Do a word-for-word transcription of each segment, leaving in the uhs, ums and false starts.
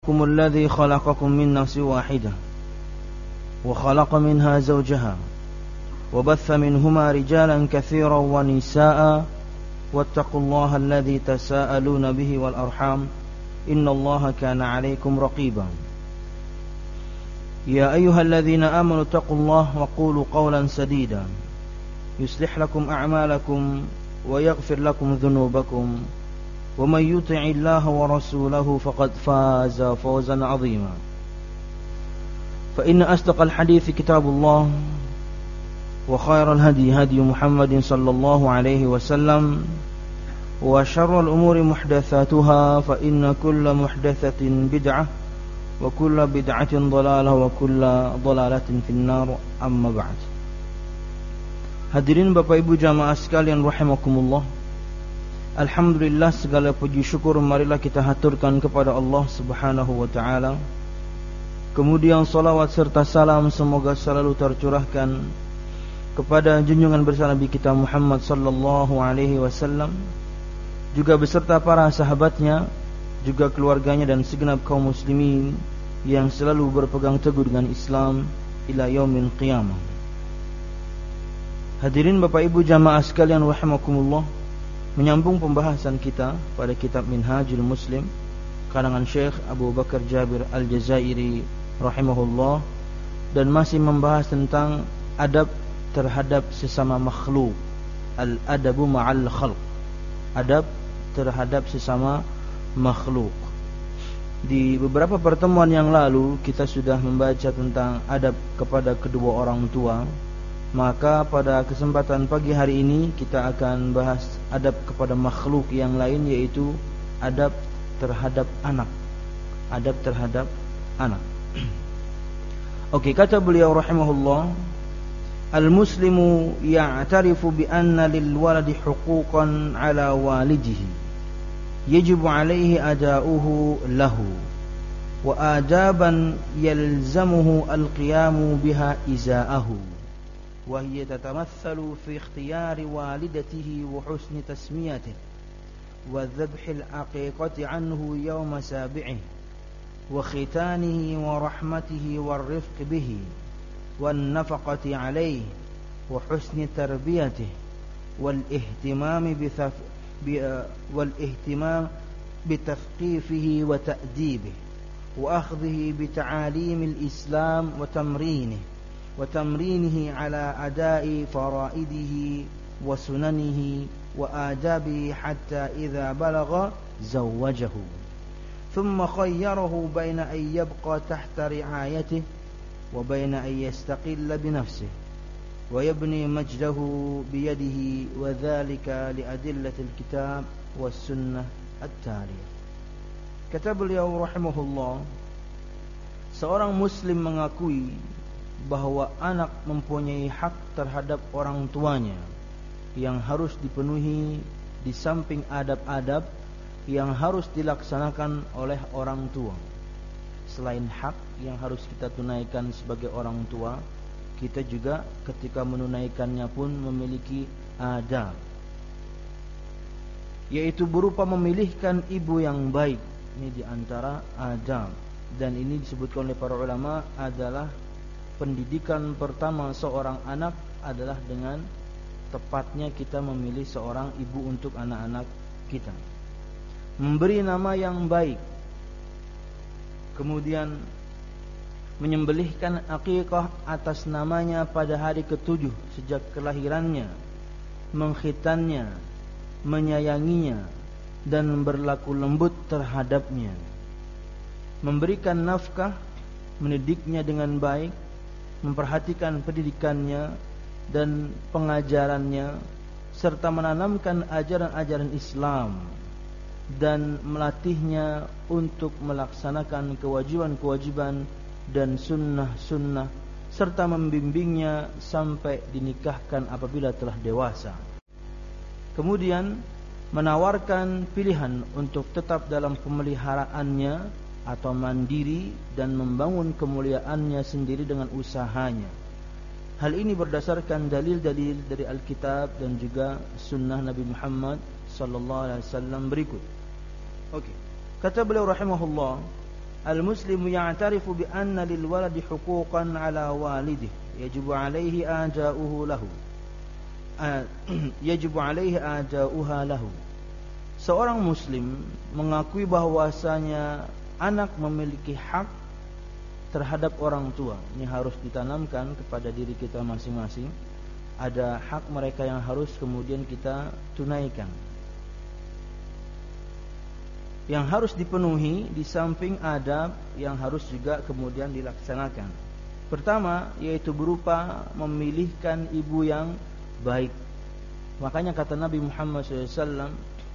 ربكم الذي خلقكم من نفس واحدة وخلق منها زوجها وبث منهما رجالا كثيرا ونساء واتقوا الله الذي تساءلون به والأرحام إن الله كان عليكم رقيبا يا أيها الذين آمنوا اتقوا الله وقولوا قولا سديدا يصلح لكم أعمالكم ويغفر لكم ذنوبكم ومن يطع الله ورسوله فقد فاز فوزا عظيما فإن أصدق الحديث كتاب الله وخير الهدي هدي محمد صلى الله عليه وسلم وشر الأمور محدثاتها فإن كل محدثة بدعة وكل بدعة ضلالة وكل ضلالة في النار أما بعد. Hadirin Bapak Ibu jamaah sekalian rahimakumullah. Alhamdulillah, segala puji syukur marilah kita haturkan kepada Allah Subhanahu wa taala. Kemudian salawat serta salam semoga selalu tercurahkan kepada junjungan besar Nabi kita Muhammad sallallahu alaihi wasallam, juga beserta para sahabatnya, juga keluarganya dan segenap kaum muslimin yang selalu berpegang teguh dengan Islam ila yaumil qiyamah. Hadirin Bapak Ibu jamaah sekalian rahimakumullah, menyambung pembahasan kita pada kitab Minhajul Muslim karangan Syekh Abu Bakar Jabir Al-Jazairi rahimahullah, dan masih membahas tentang adab terhadap sesama makhluk, al-adabu ma'al khalq, adab terhadap sesama makhluk. Di beberapa pertemuan yang lalu kita sudah membaca tentang adab kepada kedua orang tua. Maka pada kesempatan pagi hari ini kita akan bahas adab kepada makhluk yang lain, yaitu adab terhadap anak. Adab terhadap anak. Oke, kata beliau rahimahullah, al-muslimu ya'tarifu bi anna lil waladi huquqan ala walidihi yajibu alaihi ada'uhu lahu wa adaban yalzamuhu al-qiyamu biha iza'ahu wa hiya tatamathalu fi ikhtiyari walidatihi wa husni tasmiyatihi wa dhabhi al-aqiqati anhu yawma sabi'ihi wa khitanihi wa rahmatihi wa rifqi bihi wa an-nafaqati alayhi wa husni tarbiyatihi wal ihtimami bi والاهتمام بتثقيفه وتأديبه وأخذه بتعاليم الإسلام وتمرينه وتمرينه على أداء فرائده وسننه وآدابه حتى إذا بلغ زوجه ثم خيره بين أن يبقى تحت رعايته وبين أن يستقل بنفسه ويبني مجده بيده وذلك لأدلة الكتاب والسنة التالية. Kata beliau rahimahullah, seorang muslim mengakui bahwa anak mempunyai hak terhadap orang tuanya yang harus dipenuhi, di samping adab-adab yang harus dilaksanakan oleh orang tua. Selain hak yang harus kita tunaikan sebagai orang tua, kita juga ketika menunaikannya pun memiliki adab, yaitu berupa memilihkan ibu yang baik. Ini diantara adab, dan ini disebutkan oleh para ulama adalah pendidikan pertama seorang anak adalah dengan tepatnya kita memilih seorang ibu untuk anak-anak kita. Memberi nama yang baik, kemudian menyembelihkan akikah atas namanya pada hari ketujuh sejak kelahirannya, mengkhitannya, menyayanginya, dan berlaku lembut terhadapnya, memberikan nafkah, mendidiknya dengan baik, memperhatikan pendidikannya dan pengajarannya, serta menanamkan ajaran-ajaran Islam dan melatihnya untuk melaksanakan kewajiban-kewajiban dan sunnah-sunnah, serta membimbingnya sampai dinikahkan apabila telah dewasa. Kemudian menawarkan pilihan untuk tetap dalam pemeliharaannya atau mandiri dan membangun kemuliaannya sendiri dengan usahanya. Hal ini berdasarkan dalil-dalil dari Alkitab dan juga sunnah Nabi Muhammad sallallahu alaihi wasallam berikut. Oke. Kata beliau rahimahullah, al-muslimu ya'tarifu bi anna lil waladi huquqan 'ala walidihi yajibu 'alaihi aja'uhu lahu yajibu 'alaihi aja'uha lahu. Seorang muslim mengakui bahwasanya anak memiliki hak terhadap orang tua. Ini harus ditanamkan kepada diri kita masing-masing. Ada hak mereka yang harus kemudian kita tunaikan, yang harus dipenuhi, di samping adab yang harus juga kemudian dilaksanakan. Pertama, yaitu berupa memilihkan ibu yang baik. Makanya kata Nabi Muhammad shallallahu alaihi wasallam,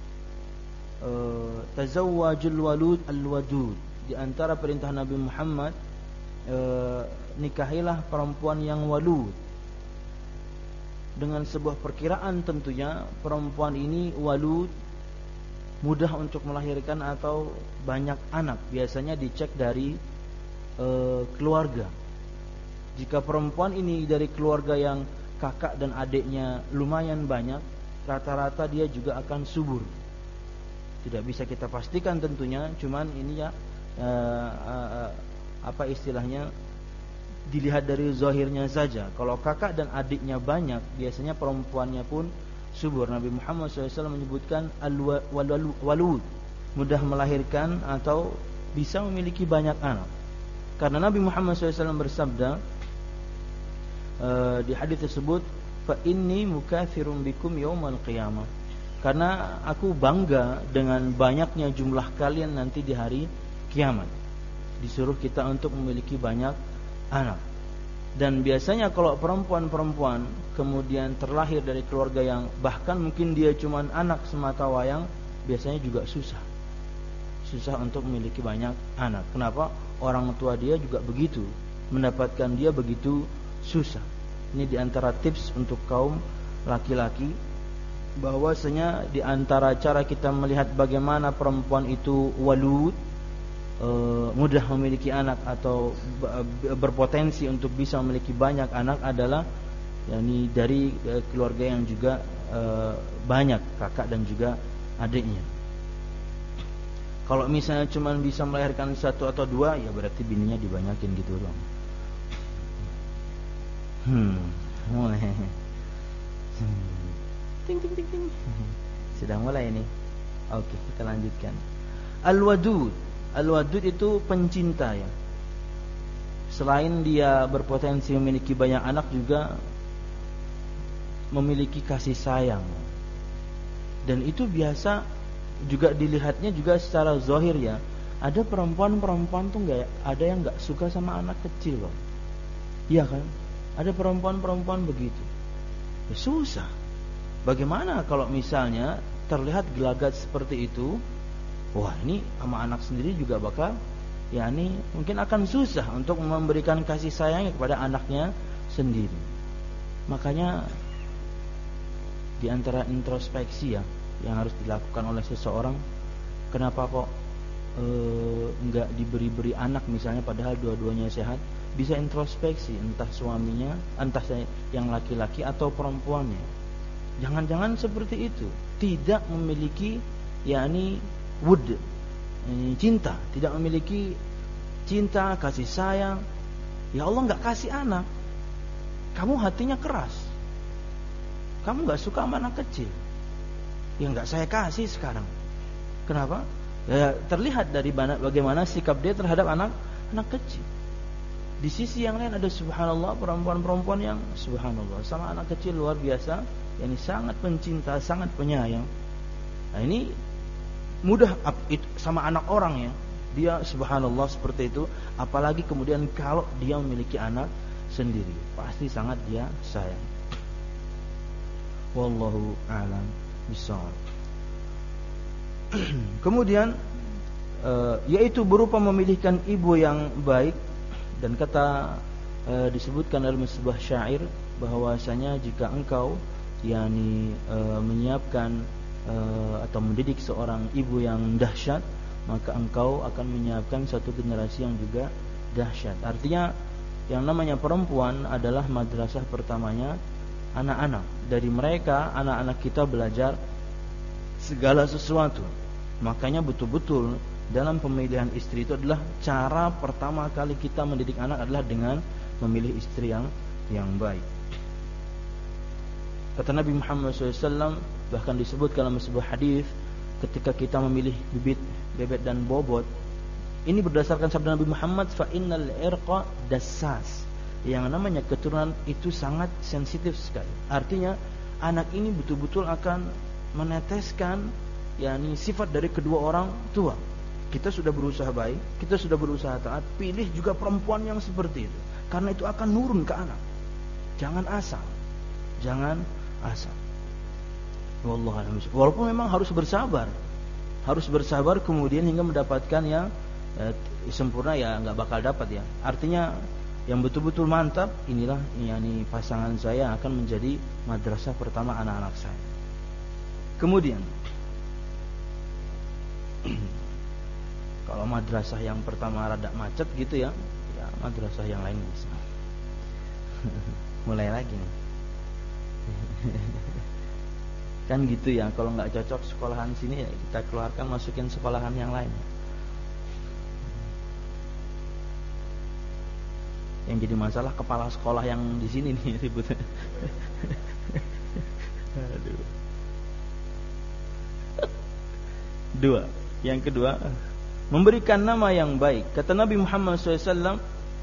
tazawwajul walud al-wadud. Di antara perintah Nabi Muhammad, nikahilah perempuan yang walud. Dengan sebuah perkiraan tentunya perempuan ini walud, mudah untuk melahirkan atau banyak anak. Biasanya dicek dari e, keluarga. Jika perempuan ini dari keluarga yang kakak dan adiknya lumayan banyak, rata-rata dia juga akan subur. Tidak bisa kita pastikan tentunya, cuman ini ya e, e, apa istilahnya, dilihat dari zahirnya saja. Kalau kakak dan adiknya banyak, biasanya perempuannya pun subur. Nabi Muhammad shallallahu alaihi wasallam menyebutkan al-walud, mudah melahirkan atau bisa memiliki banyak anak. Karena Nabi Muhammad shallallahu alaihi wasallam bersabda uh, di hadis tersebut, fa inni mukatsirun bikum yaumal qiyamah, karena aku bangga dengan banyaknya jumlah kalian nanti di hari kiamat. Disuruh kita untuk memiliki banyak anak. Dan biasanya kalau perempuan-perempuan kemudian terlahir dari keluarga yang bahkan mungkin dia cuma anak semata wayang, biasanya juga susah susah untuk memiliki banyak anak. Kenapa? Orang tua dia juga begitu, mendapatkan dia begitu susah. Ini diantara tips untuk kaum laki-laki, bahwasanya diantara cara kita melihat bagaimana perempuan itu walud, E, mudah memiliki anak atau berpotensi untuk bisa memiliki banyak anak adalah yakni dari e, keluarga yang juga e, banyak kakak dan juga adiknya. Kalau misalnya cuma bisa melahirkan satu atau dua, ya berarti bininya dibanyakin gitu dong. Hmm, mulai. Ting ting ting ting. Sudah mulai ini. Oke, kita lanjutkan. Al-wadud. Al-wadud itu pencinta ya. Selain dia berpotensi memiliki banyak anak, juga memiliki kasih sayang. Dan itu biasa juga dilihatnya juga secara zahir ya. Ada perempuan-perempuan tuh enggak, ada yang enggak suka sama anak kecil loh. Iya kan? Ada perempuan-perempuan begitu. Ya, susah. Bagaimana kalau misalnya terlihat gelagat seperti itu? Wah, ini sama anak sendiri juga bakal, ya ini mungkin akan susah untuk memberikan kasih sayang kepada anaknya sendiri. Makanya di antara introspeksi ya yang harus dilakukan oleh seseorang, kenapa kok e, enggak diberi-beri anak misalnya padahal dua-duanya sehat? Bisa introspeksi, entah suaminya, entah yang laki-laki atau perempuannya. Jangan-jangan seperti itu, tidak memiliki yakni wud, cinta, tidak memiliki cinta, kasih sayang. Ya Allah enggak kasih anak, kamu hatinya keras, kamu enggak suka sama anak kecil, ya enggak saya kasih sekarang. Kenapa? Ya, terlihat dari bagaimana sikap dia terhadap anak anak kecil. Di sisi yang lain ada subhanallah perempuan-perempuan yang subhanallah sama anak kecil luar biasa, yakni sangat pencinta, sangat penyayang. Nah ini mudah sama anak orang ya, dia subhanallah seperti itu. Apalagi kemudian kalau dia memiliki anak sendiri, pasti sangat dia sayang. Wallahu a'lam bishawab. Kemudian e, yaitu berupa memilihkan ibu yang baik. Dan kata e, disebutkan dalam sebuah syair bahwasanya jika engkau yakni e, menyiapkan Uh, atau mendidik seorang ibu yang dahsyat, maka engkau akan menyiapkan satu generasi yang juga dahsyat. Artinya yang namanya perempuan adalah madrasah pertamanya anak-anak. Dari mereka anak-anak kita belajar segala sesuatu. Makanya betul-betul dalam pemilihan istri itu adalah cara pertama kali kita mendidik anak adalah dengan memilih istri yang yang baik. Kata Nabi Muhammad shallallahu alaihi wasallam, bahkan disebutkan dalam sebuah hadis, ketika kita memilih bibit, bebek dan bobot, ini berdasarkan sabda Nabi Muhammad, fa innal irqa dassas. Yang namanya keturunan itu sangat sensitif sekali. Artinya anak ini betul-betul akan meneteskan yakni sifat dari kedua orang tua. Kita sudah berusaha baik, kita sudah berusaha taat, pilih juga perempuan yang seperti itu, karena itu akan nurun ke anak. Jangan asal, jangan asal. Wallahu a'lam. Walaupun memang harus bersabar, harus bersabar kemudian hingga mendapatkan yang eh, sempurna, ya nggak bakal dapat ya. Artinya yang betul-betul mantap, inilah yakni pasangan saya akan menjadi madrasah pertama anak-anak saya. Kemudian kalau madrasah yang pertama rada macet gitu ya, ya madrasah yang lain bisa. Mulai lagi nih. Kan gitu ya, kalau nggak cocok sekolahan sini ya kita keluarkan, masukin sekolahan yang lain. Yang jadi masalah kepala sekolah yang di sini nih ribut. Aduh. Dua, yang kedua, memberikan nama yang baik. Kata Nabi Muhammad shallallahu alaihi wasallam,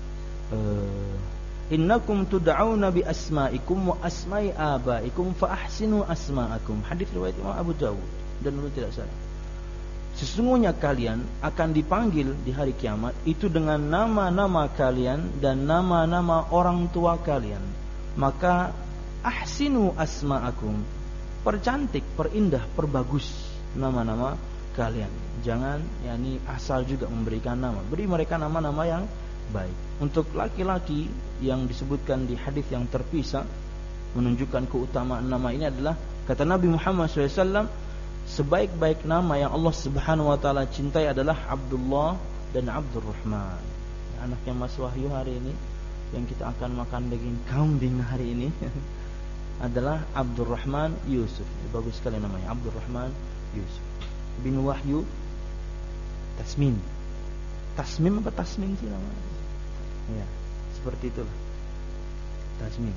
innakum tud'auna bi asma'ikum wa asma'i abaikum fa ahsinu asma'akum. Hadis riwayat Imam Abu Dawud dan menurut tidak salah. Sesungguhnya kalian akan dipanggil di hari kiamat itu dengan nama-nama kalian dan nama-nama orang tua kalian. Maka ahsinu asma'akum, percantik, perindah, perbagus nama-nama kalian. Jangan yakni asal juga memberikan nama. Beri mereka nama-nama yang baik. Untuk laki-laki yang disebutkan di hadis yang terpisah menunjukkan keutamaan nama ini adalah, kata Nabi Muhammad shallallahu alaihi wasallam, sebaik-baik nama yang Allah Subhanahu wa taala cintai adalah Abdullah dan Abdurrahman. Anaknya Mas Wahyu hari ini yang kita akan makan daging kambing hari ini adalah Abdurrahman Yusuf. Bagus sekali namanya, Abdurrahman Yusuf bin Wahyu Tasmin. Tasmim apa Tasmin sih namanya? Ya, seperti itulah. Tasmin.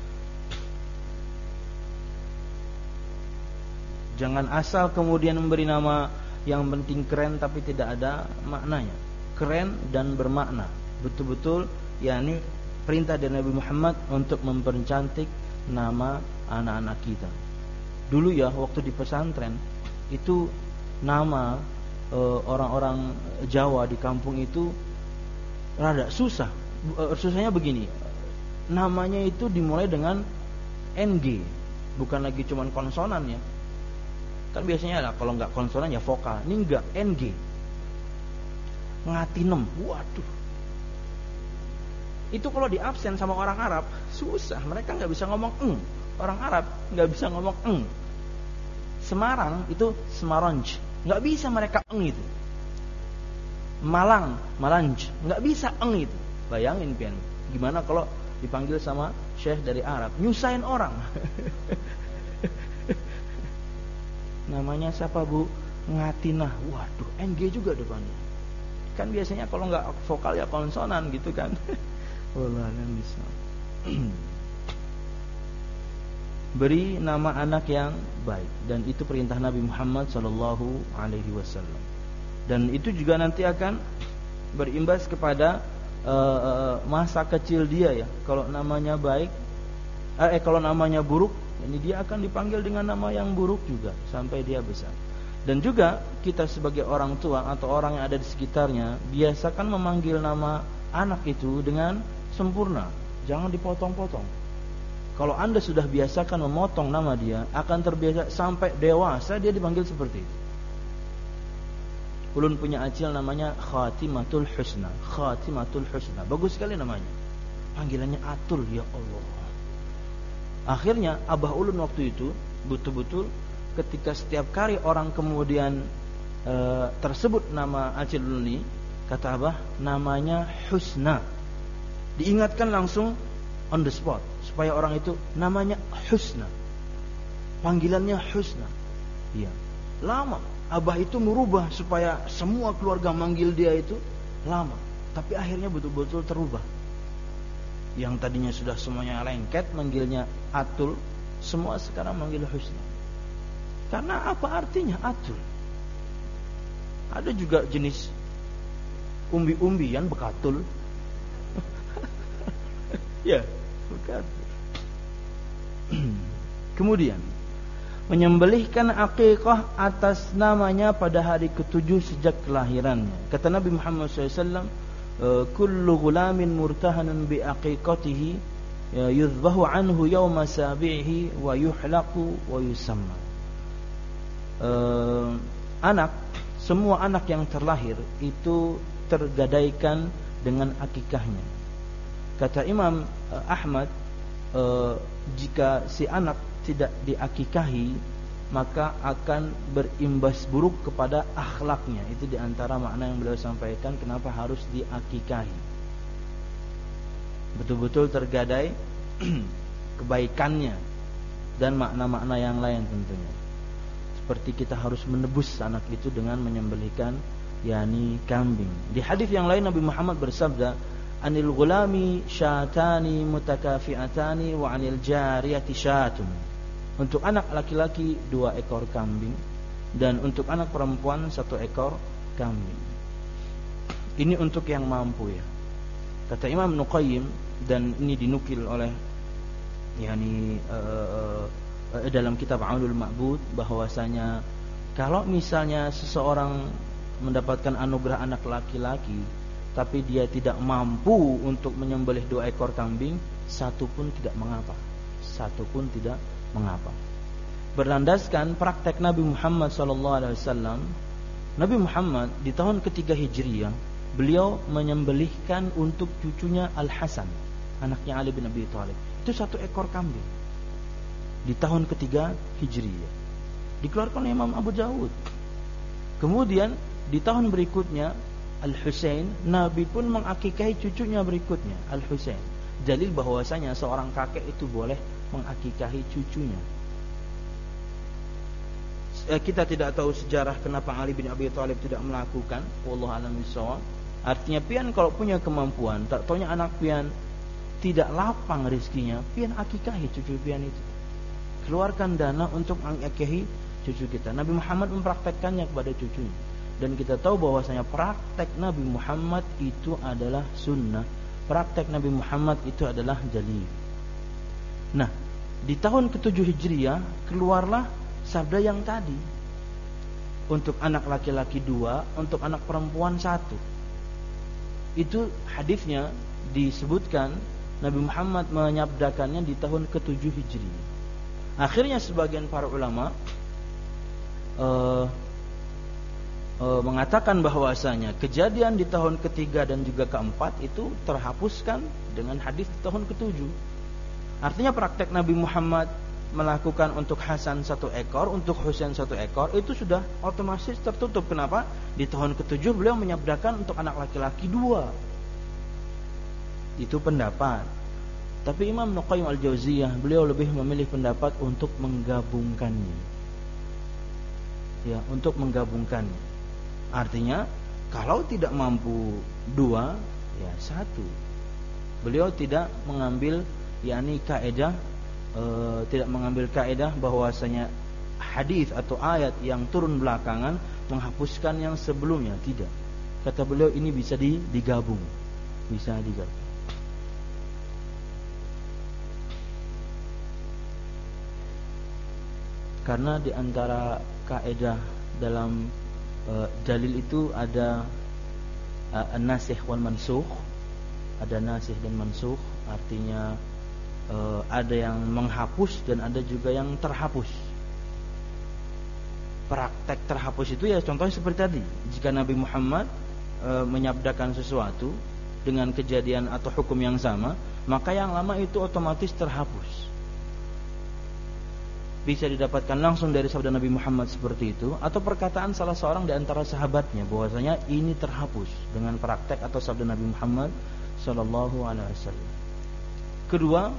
Jangan asal kemudian memberi nama yang penting keren tapi tidak ada maknanya. Keren dan bermakna. Betul-betul yakni perintah dari Nabi Muhammad untuk mempercantik nama anak-anak kita. Dulu ya waktu di pesantren itu nama e, orang-orang Jawa di kampung itu rada susah. E, susahnya begini. Namanya itu dimulai dengan N G, bukan lagi cuman konsonan ya. Kan biasanya lah kalau nggak konsonan ya vokal. Ini enggak, N G. Ngatinem. Waduh. Itu kalau di absen sama orang Arab susah. Mereka nggak bisa ngomong eng. Orang Arab nggak bisa ngomong eng. Semarang itu Semaranj. Nggak bisa mereka eng itu. Malang, Malanj. Nggak bisa eng itu. Bayangin pian. Gimana kalau dipanggil sama syekh dari Arab? Nyusahin orang. Namanya siapa Bu? Ngatinah. Waduh, N G juga depannya. Kan biasanya kalau nggak vokal ya konsonan gitu kan. Wallah bisa. Beri nama anak yang baik, dan itu perintah Nabi Muhammad sallallahu alaihi wasallam. Dan itu juga nanti akan berimbas kepada uh, masa kecil dia ya. Kalau namanya baik, eh kalau namanya buruk, ini dia akan dipanggil dengan nama yang buruk juga sampai dia besar. Dan juga kita sebagai orang tua atau orang yang ada di sekitarnya biasakan memanggil nama anak itu dengan sempurna, jangan dipotong-potong. Kalau Anda sudah biasakan memotong nama dia, akan terbiasa sampai dewasa dia dipanggil seperti itu. Ulun punya acil namanya Khatimatul Husna. Khatimatul Husna, bagus sekali namanya. Panggilannya Atul, ya Allah. Akhirnya abah ulun waktu itu betul-betul ketika setiap kali orang kemudian e, tersebut nama acil ulun ini, kata abah namanya Husna, diingatkan langsung on the spot supaya orang itu namanya Husna, panggilannya Husna. Iya. Lama Abah itu merubah supaya semua keluarga manggil dia itu lama, tapi akhirnya betul-betul terubah. Yang tadinya sudah semuanya lengket manggilnya Atul, semua sekarang manggil Husna. Karena apa artinya Atul? Ada juga jenis umbi-umbian Bekatul. Ya, Bekatul. Kemudian menyembelihkan akikah atas namanya pada hari ketujuh sejak kelahirannya. Kata Nabi Muhammad shallallahu alaihi wasallam, kullu ghulamin murtahanun bi aqiqatihi yuzbahu anhu yawma sabihi wa yuhlaqu wa yusamma. Uh, anak, semua anak yang terlahir itu tergadaikan dengan akikahnya. Kata Imam uh, Ahmad, uh, jika si anak tidak diakikahi, maka akan berimbas buruk kepada akhlaknya. Itu diantara makna yang beliau sampaikan kenapa harus diakikahi. Betul-betul tergadai kebaikannya dan makna-makna yang lain tentunya. Seperti kita harus menebus anak itu dengan menyembelihkan yakni kambing. Di hadis yang lain Nabi Muhammad bersabda, "Anil ghulami syatani mutakafi'atani wa 'anil jariyati syatun." Untuk anak laki-laki dua ekor kambing, dan untuk anak perempuan satu ekor kambing. Ini untuk yang mampu ya. Kata Imam Ibnu Qayyim, dan ini dinukil oleh yakni uh, uh, dalam kitab Aunul Ma'bud, bahwasanya kalau misalnya seseorang mendapatkan anugerah anak laki-laki tapi dia tidak mampu untuk menyembelih dua ekor kambing, satu pun tidak mengapa. Satu pun tidak mengapa. Berlandaskan praktek Nabi Muhammad sallallahu alaihi wasallam, Nabi Muhammad di tahun ketiga Hijriah, beliau menyembelihkan untuk cucunya Al-Hasan, anaknya Ali bin Abi Thalib. Itu satu ekor kambing. Di tahun ketiga Hijriah. Dikeluarkan oleh Imam Abu Dawud. Kemudian di tahun berikutnya Al-Husain, Nabi pun mengakikahi cucunya berikutnya, Al-Husain. Dalil bahwasanya seorang kakek itu boleh mengakikahi cucunya. Kita tidak tahu sejarah kenapa Ali bin Abi Thalib tidak melakukan, wallahu a'lam bishawab. Artinya pian kalau punya kemampuan, tak taunya anak pian tidak lapang rezekinya, pian akikahi cucu pian itu. Keluarkan dana untuk mengakikahi cucu kita. Nabi Muhammad mempraktekkannya kepada cucunya. Dan kita tahu bahwasanya praktek Nabi Muhammad itu adalah sunnah. Praktek Nabi Muhammad itu adalah jalil. Nah, di tahun ketujuh Hijriah keluarlah sabda yang tadi. Untuk anak laki-laki dua, untuk anak perempuan satu. Itu hadisnya disebutkan Nabi Muhammad menyabdakannya di tahun ketujuh Hijriah. Akhirnya sebagian para ulama uh, uh, mengatakan bahwasanya kejadian di tahun ketiga dan juga keempat itu terhapuskan dengan hadis di tahun ketujuh. Artinya praktek Nabi Muhammad melakukan untuk Hasan satu ekor, untuk Husain satu ekor, itu sudah otomatis tertutup. Kenapa? Di tahun ketujuh beliau menyabdakan untuk anak laki-laki dua. Itu pendapat. Tapi Imam Ibnu Qayyim Al-Jauziyah, beliau lebih memilih pendapat untuk menggabungkannya. Ya, untuk menggabungkannya. Artinya, kalau tidak mampu dua, ya satu. Beliau tidak mengambil yakni kaidah e, tidak mengambil kaidah bahwasanya hadis atau ayat yang turun belakangan menghapuskan yang sebelumnya, tidak. Kata beliau ini bisa digabung. Bisa digabung. Karena di antara kaidah dalam e, dalil itu ada e, an-nasikh wal mansukh. Ada nasikh dan mansukh, artinya Uh, ada yang menghapus dan ada juga yang terhapus. Praktek terhapus itu ya contohnya seperti tadi. Jika Nabi Muhammad uh, menyabdakan sesuatu dengan kejadian atau hukum yang sama, maka yang lama itu otomatis terhapus. Bisa didapatkan langsung dari sabda Nabi Muhammad seperti itu, atau perkataan salah seorang di antara sahabatnya bahwasanya ini terhapus dengan praktek atau sabda Nabi Muhammad sallallahu alaihi wasallam. Kedua,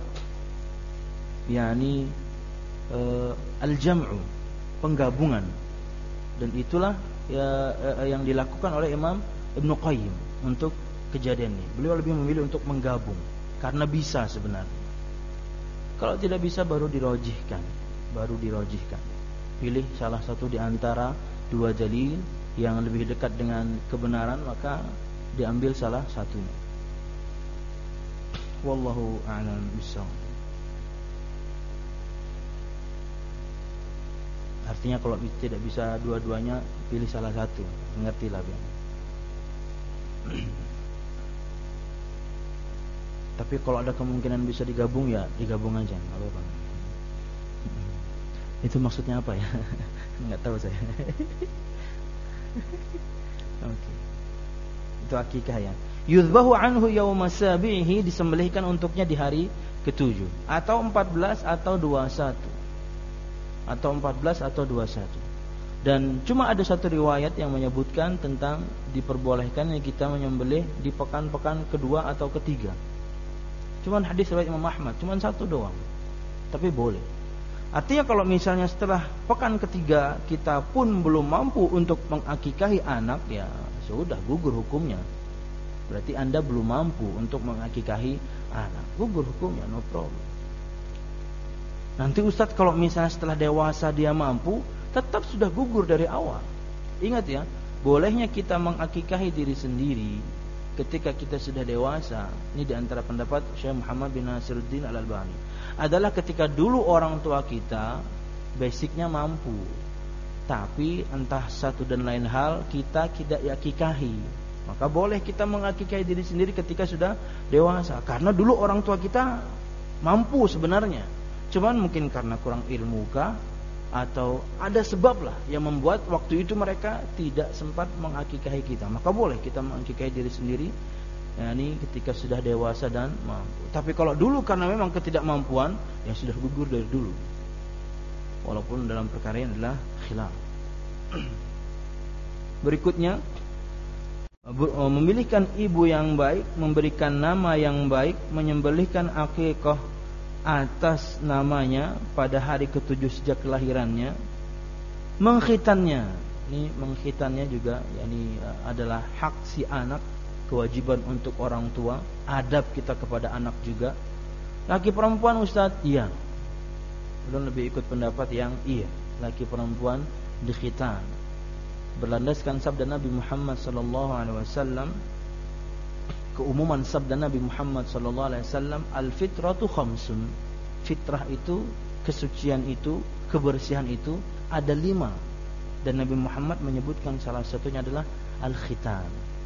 yakni uh, al-jam'u, penggabungan. Dan itulah ya, yang dilakukan oleh Imam Ibnu Qayyim untuk kejadian ini. Beliau lebih memilih untuk menggabung karena bisa sebenarnya. Kalau tidak bisa baru dirojihkan, baru dirojihkan. Pilih salah satu di antara dua dalil yang lebih dekat dengan kebenaran, maka diambil salah satunya. Wallahu a'lam bishawab. Artinya kalau tidak bisa dua-duanya, pilih salah satu. Mengertilah ya. Tapi kalau ada kemungkinan bisa digabung, ya digabung aja, nggak apa-apa. Itu maksudnya apa ya? Nggak tahu saya. Oke. Okay. Itu akikah ya. Yuzbahu anhu yauma sabihi, disembelihkan untuknya di hari ketujuh, atau empat belas atau dua puluh satu. Atau empat belas atau dua puluh satu. Dan cuma ada satu riwayat yang menyebutkan tentang diperbolehkannya kita menyembelih di pekan-pekan kedua atau ketiga. Cuman hadis riwayat Imam Ahmad, cuman satu doang. Tapi boleh. Artinya kalau misalnya setelah pekan ketiga kita pun belum mampu untuk mengakikahi anak, ya sudah gugur hukumnya. Berarti Anda belum mampu untuk mengakikahi anak. Gugur hukumnya, no problem. Nanti Ustadz kalau misalnya setelah dewasa dia mampu, tetap sudah gugur dari awal. Ingat ya, bolehnya kita mengakikahi diri sendiri ketika kita sudah dewasa. Ini diantara pendapat Syekh Muhammad bin Nasiruddin Al-Albani, adalah ketika dulu orang tua kita basicnya mampu, tapi entah satu dan lain hal kita tidak akikahi, maka boleh kita mengakikahi diri sendiri ketika sudah dewasa. Karena dulu orang tua kita mampu sebenarnya, cuman mungkin karena kurang ilmu kah, atau ada sebab lah yang membuat waktu itu mereka tidak sempat mengakikahi kita, maka boleh kita mengakikahi diri sendiri, ya, ini ketika sudah dewasa dan mampu. Tapi kalau dulu karena memang ketidakmampuan, ya sudah gugur dari dulu, walaupun dalam perkara ini adalah khilaf. Berikutnya, memilihkan ibu yang baik, memberikan nama yang baik, menyembelihkan akikah atas namanya pada hari ketujuh sejak kelahirannya, mengkhitannya. Ini mengkhitannya juga, yakni adalah hak si anak, kewajiban untuk orang tua, adab kita kepada anak juga. Laki perempuan Ustaz, iya. Belum lebih ikut pendapat yang iya, laki perempuan dikhitan. Berlandaskan sabda Nabi Muhammad sallallahu alaihi wasallam, keumuman sabda Nabi Muhammad sallallahu alaihi wasallam, al-fitratu khamsun. Fitrah itu, kesucian itu, kebersihan itu ada lima. Dan Nabi Muhammad menyebutkan salah satunya adalah al-khitan.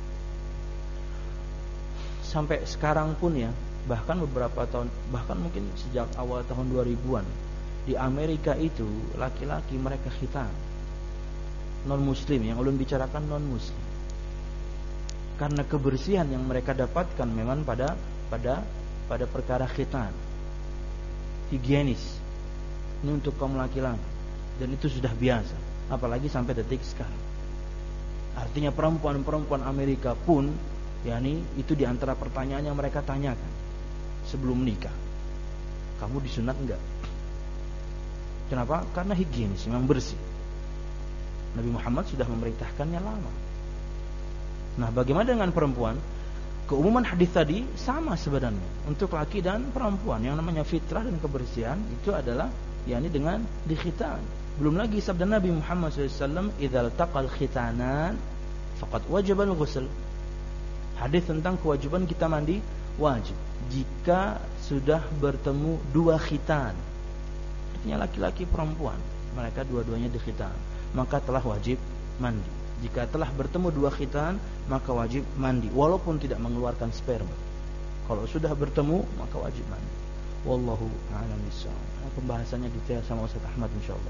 Sampai sekarang pun ya, bahkan beberapa tahun, bahkan mungkin sejak awal tahun dua ribuan, di Amerika itu laki-laki mereka khitan. Non muslim, yang ulun bicarakan non muslim. Karena kebersihan yang mereka dapatkan memang pada pada pada perkara khitan, higienis. Ini untuk kaum laki-laki, dan itu sudah biasa, apalagi sampai detik sekarang. Artinya perempuan-perempuan Amerika pun, yakni itu diantara pertanyaan yang mereka tanyakan sebelum menikah, kamu disunat enggak? Kenapa? Karena higienis, memang bersih. Nabi Muhammad sudah memerintahkannya lama. Nah, bagaimana dengan perempuan? Keumuman hadis tadi sama sebenarnya untuk laki dan perempuan. Yang namanya fitrah dan kebersihan itu adalah yakni dengan dikhitan. Belum lagi sabda Nabi Muhammad shallallahu alaihi wasallam, "Idzal taqal khitanan faqad wajaba al-ghusl." Hadis tentang kewajiban kita mandi wajib jika sudah bertemu dua khitan. Artinya laki-laki perempuan, mereka dua-duanya dikhitan, maka telah wajib mandi. Jika telah bertemu dua khitan, maka wajib mandi walaupun tidak mengeluarkan sperma. Kalau sudah bertemu, maka wajib mandi. Wallahu a'lam bishawab. Nah, pembahasannya detail sama Ustaz Ahmad insyaallah.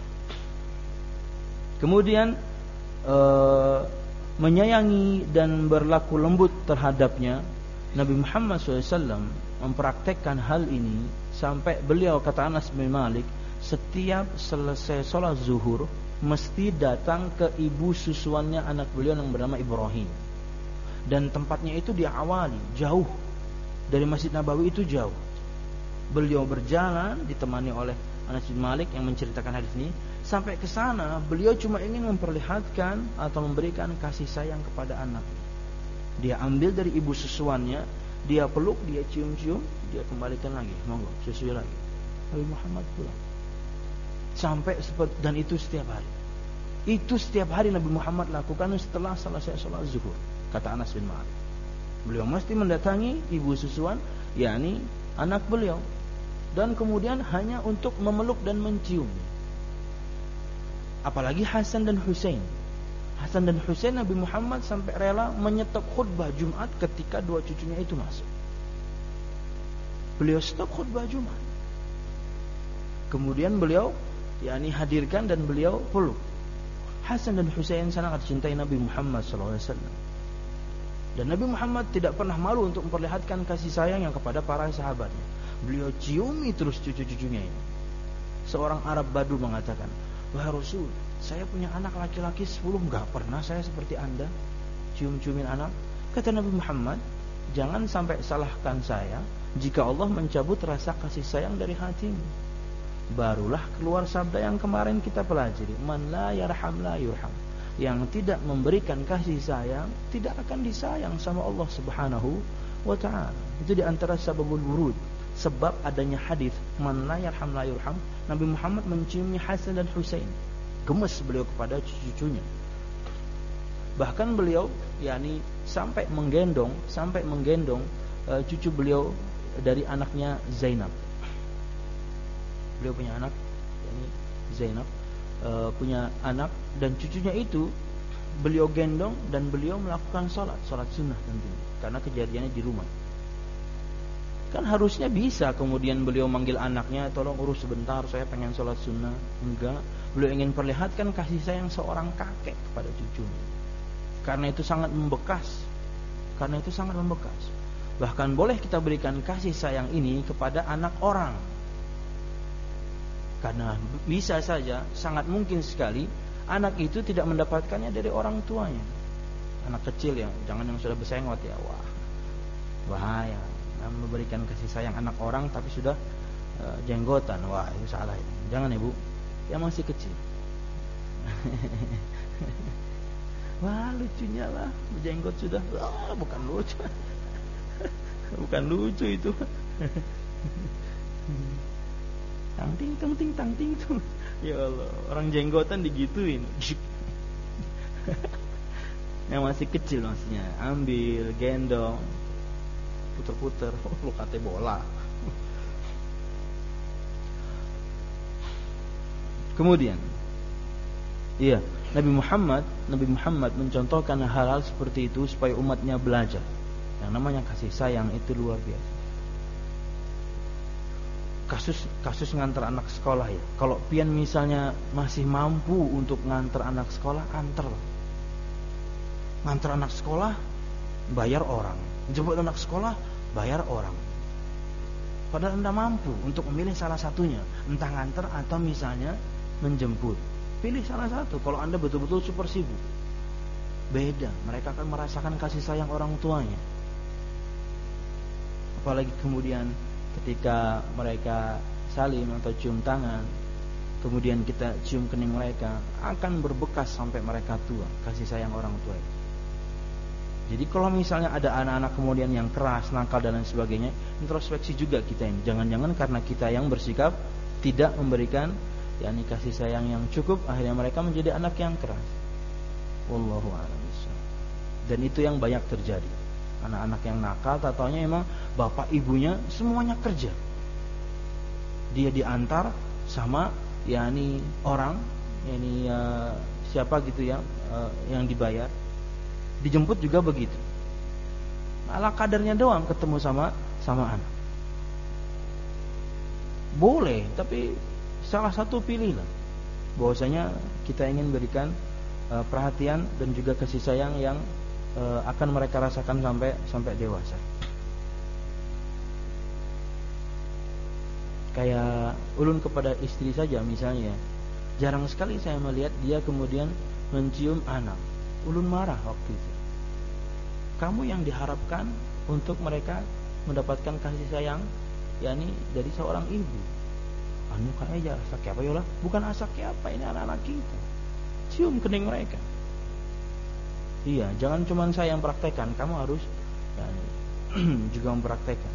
Kemudian uh, menyayangi dan berlaku lembut terhadapnya. Nabi Muhammad shallallahu alaihi wasallam mempraktekkan hal ini sampai beliau, kata Anas bin Malik, setiap selesai sholat zuhur mesti datang ke ibu susuannya anak beliau yang bernama Ibrahim. Dan tempatnya itu diawali jauh dari Masjid Nabawi, itu jauh. Beliau berjalan ditemani oleh Anas bin Malik yang menceritakan hadis ini Sampai ke sana beliau cuma ingin memperlihatkan atau memberikan kasih sayang kepada anak. Dia ambil dari ibu susuannya, dia peluk, dia cium-cium, dia kembalikan lagi, monggo susui lagi. Nabi Muhammad pulang. Sampai seperti, dan itu setiap hari. Itu setiap hari Nabi Muhammad lakukan setelah selesai sholat zuhur. Kata Anas bin Malik. Beliau mesti mendatangi ibu susuan, yakni anak beliau, dan kemudian hanya untuk memeluk dan mencium. Apalagi Hasan dan Husain. Hasan dan Husain Nabi Muhammad sampai rela menyetop khutbah Jumat ketika dua cucunya itu masuk. Beliau stop khutbah Jumat. Kemudian beliau yakni hadirkan dan beliau peluk. Hasan dan Husain sangat cintai Nabi Muhammad sallallahu alaihi wasallam. Dan Nabi Muhammad tidak pernah malu untuk memperlihatkan kasih sayangnya kepada para sahabatnya. Beliau ciumi terus cucu-cucunya ini. Seorang Arab Badu mengatakan, "Wahai Rasul, saya punya anak laki-laki sepuluh, enggak pernah saya seperti Anda cium-ciumin anak." Kata Nabi Muhammad, "Jangan sampai salahkan saya jika Allah mencabut rasa kasih sayang dari hatimu." Barulah keluar sabda yang kemarin kita pelajari, "Man la yarham la yurham." Yang tidak memberikan kasih sayang tidak akan disayang sama Allah Subhanahu wa taala. Itu di antara sababul wurud, sebab adanya hadis "Man la yarham la yurham." Nabi Muhammad menciumi Hasan dan Husain. Gemes beliau kepada cucu-cucunya. Bahkan beliau yakni sampai menggendong, sampai menggendong uh, cucu beliau dari anaknya Zainab. Beliau punya anak, yakni Zainab, uh, punya anak dan cucunya itu beliau gendong dan beliau melakukan sholat, sholat sunnah tentunya, karena kejadiannya di rumah. Kan harusnya bisa kemudian beliau manggil anaknya, "Tolong urus sebentar, saya pengen sholat sunnah." Enggak, beliau ingin perlihatkan kasih sayang seorang kakek kepada cucunya. Karena itu sangat membekas. Karena itu sangat membekas. Bahkan boleh kita berikan kasih sayang ini kepada anak orang. Karena bisa saja, sangat mungkin sekali anak itu tidak mendapatkannya dari orang tuanya. Anak kecil ya, jangan yang sudah bersengot ya, wah bahaya. Memberikan kasih sayang anak orang tapi sudah uh, jenggotan, wah itu salah ya. Jangan ibu, yang masih kecil. Wah lucunya lah, berjenggot sudah, wah bukan lucu. Bukan lucu itu. Tang ting tang ting tang ting tuh. Ya Allah, orang jenggotan digituin. Yang masih kecil maksudnya, ambil, gendong, puter-puter, oh, lu kate bola. Kemudian, iya, Nabi Muhammad, Nabi Muhammad mencontohkan hal-hal seperti itu supaya umatnya belajar. Yang namanya kasih sayang itu luar biasa. Kasus kasus ngantar anak sekolah ya. Kalau pian misalnya masih mampu untuk ngantar anak sekolah, antar. Ngantar anak sekolah bayar orang, jemput anak sekolah bayar orang. Padahal Anda mampu untuk memilih salah satunya, entah ngantar atau misalnya menjemput. Pilih salah satu. Kalau Anda betul-betul super sibuk, beda. Mereka akan merasakan kasih sayang orang tuanya. Apalagi kemudian ketika mereka salim atau cium tangan, kemudian kita cium kening mereka, akan berbekas sampai mereka tua kasih sayang orang tua itu. Jadi kalau misalnya ada anak-anak kemudian yang keras, nakal dan lain sebagainya, introspeksi juga kita ini. Jangan-jangan karena kita yang bersikap tidak memberikan yakni kasih sayang yang cukup, akhirnya mereka menjadi anak yang keras. Wallahu a'lam bishawab. Dan itu yang banyak terjadi. Anak-anak yang nakal, tatanya emang bapak ibunya semuanya kerja. Dia diantar sama yakni orang, yakni uh, siapa gitu ya, uh, yang dibayar. Dijemput juga begitu. Ala kadarnya doang ketemu sama sama anak. Boleh, tapi salah satu pilihlah. Bahwasanya kita ingin berikan uh, perhatian dan juga kasih sayang yang uh, akan mereka rasakan sampai sampai dewasa. Kayak ulun kepada istri saja misalnya, jarang sekali saya melihat dia kemudian mencium anak. Ulun marah waktu itu. Kamu yang diharapkan untuk mereka mendapatkan kasih sayang, yakni dari seorang ibu. anu kan aja asak apa yolah, bukan asak apa, ini anak-anak kita. Cium kening mereka. Iya, jangan cuma saya yang praktekkan, kamu harus ya, juga mempraktekkan.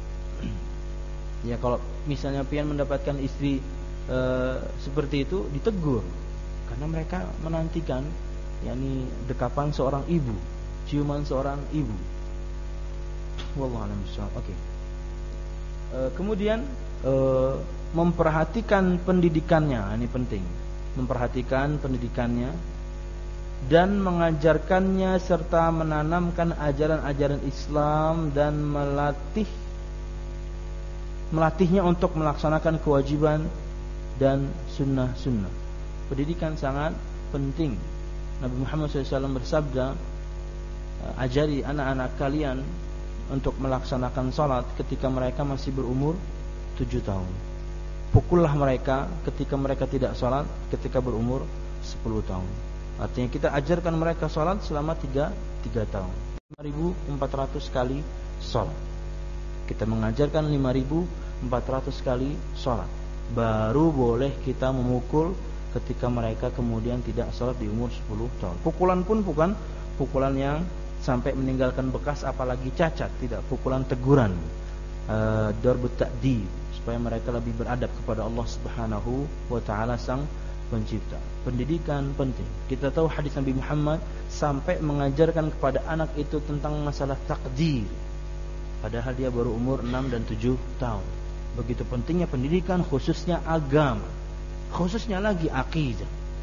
Ya kalau misalnya pian mendapatkan istri e, seperti itu, ditegur karena mereka menantikan yakni dekapan seorang ibu, ciuman seorang ibu. Wallahu a'lam bishawab. Oke. E, kemudian e, memperhatikan pendidikannya, ini penting. Memperhatikan pendidikannya dan mengajarkannya serta menanamkan ajaran-ajaran Islam dan melatih melatihnya untuk melaksanakan kewajiban dan sunnah-sunnah. Pendidikan sangat penting. Nabi Muhammad shallallahu alaihi wasallam bersabda, ajari anak-anak kalian untuk melaksanakan salat ketika mereka masih berumur tujuh tahun. Pukullah mereka ketika mereka tidak salat ketika berumur sepuluh tahun. Artinya kita ajarkan mereka salat selama tiga tahun. lima ribu empat ratus kali salat. Kita mengajarkan lima ribu empat ratus kali sholat. Baru boleh kita memukul ketika mereka kemudian tidak sholat di umur sepuluh tahun. Pukulan pun bukan pukulan yang sampai meninggalkan bekas apalagi cacat. Tidak, pukulan teguran, uh, darbut ta'dib, supaya mereka lebih beradab kepada Allah Subhanahu wa ta'ala sang pencipta. Pendidikan penting. Kita tahu hadis Nabi Muhammad sampai mengajarkan kepada anak itu tentang masalah takdir, padahal dia baru umur enam dan tujuh tahun. Begitu pentingnya pendidikan, khususnya agama, khususnya lagi akidah.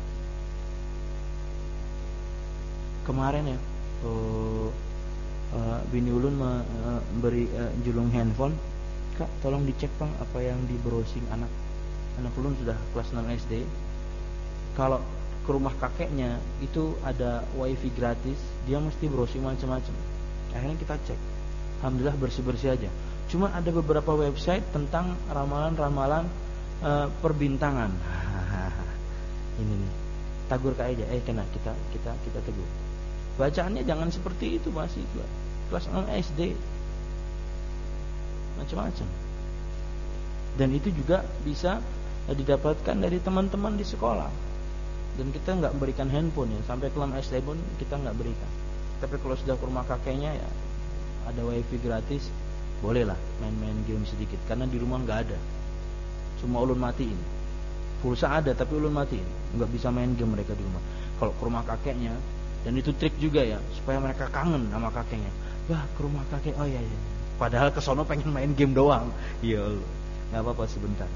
Kemarin ya uh, uh, bini ulun memberi uh, julung handphone, Kak tolong dicek bang apa yang di browsing anak. Anak ulun sudah kelas enam S D. Kalau ke rumah kakeknya itu ada wifi gratis, dia mesti browsing macam-macam. Akhirnya kita cek, alhamdulillah bersih-bersih aja. Cuma ada beberapa website tentang ramalan-ramalan e, perbintangan. Ini nih, tagur kayak aja. Eh kena kita kita kita tegur. Bacaannya jangan seperti itu, masih kelas enam S D. Macam-macam. Dan itu juga bisa didapatkan dari teman-teman di sekolah. Dan kita nggak memberikan handphone ya, sampai kelas S D pun kita nggak berikan. Tapi kalau sudah ke rumah kakeknya ya ada wifi gratis, bolehlah main-main game sedikit. Karena di rumah nggak ada, cuma ulun matiin. Pulsa ada tapi ulun matiin, nggak bisa main game mereka di rumah. Kalau ke rumah kakeknya, dan itu trik juga ya supaya mereka kangen sama kakeknya. Wah ke rumah kakek, oh iya iya. Padahal kesono pengen main game doang. Ya Allah, nggak apa-apa sebentar.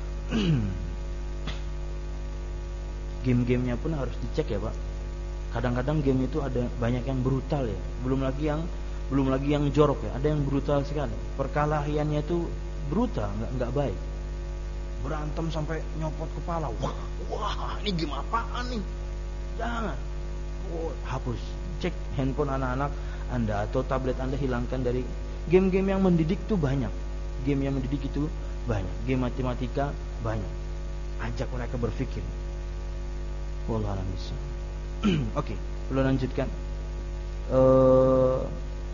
Game-gamenya pun harus dicek ya Pak. Kadang-kadang game itu ada banyak yang brutal ya. Belum lagi yang belum lagi yang jorok ya. Ada yang brutal sekali. Perkelahiannya itu brutal, nggak nggak baik. Berantem sampai nyopot kepala. Wah, wah, ini game apaan nih? Jangan. Oh, hapus. Cek handphone anak-anak Anda atau tablet Anda, hilangkan dari game-game yang mendidik itu banyak. Game yang mendidik itu banyak. Game matematika banyak. Ajak mereka berpikir. Wallahu a'lam bishawab. Oke, perlu lanjutkan. Uh,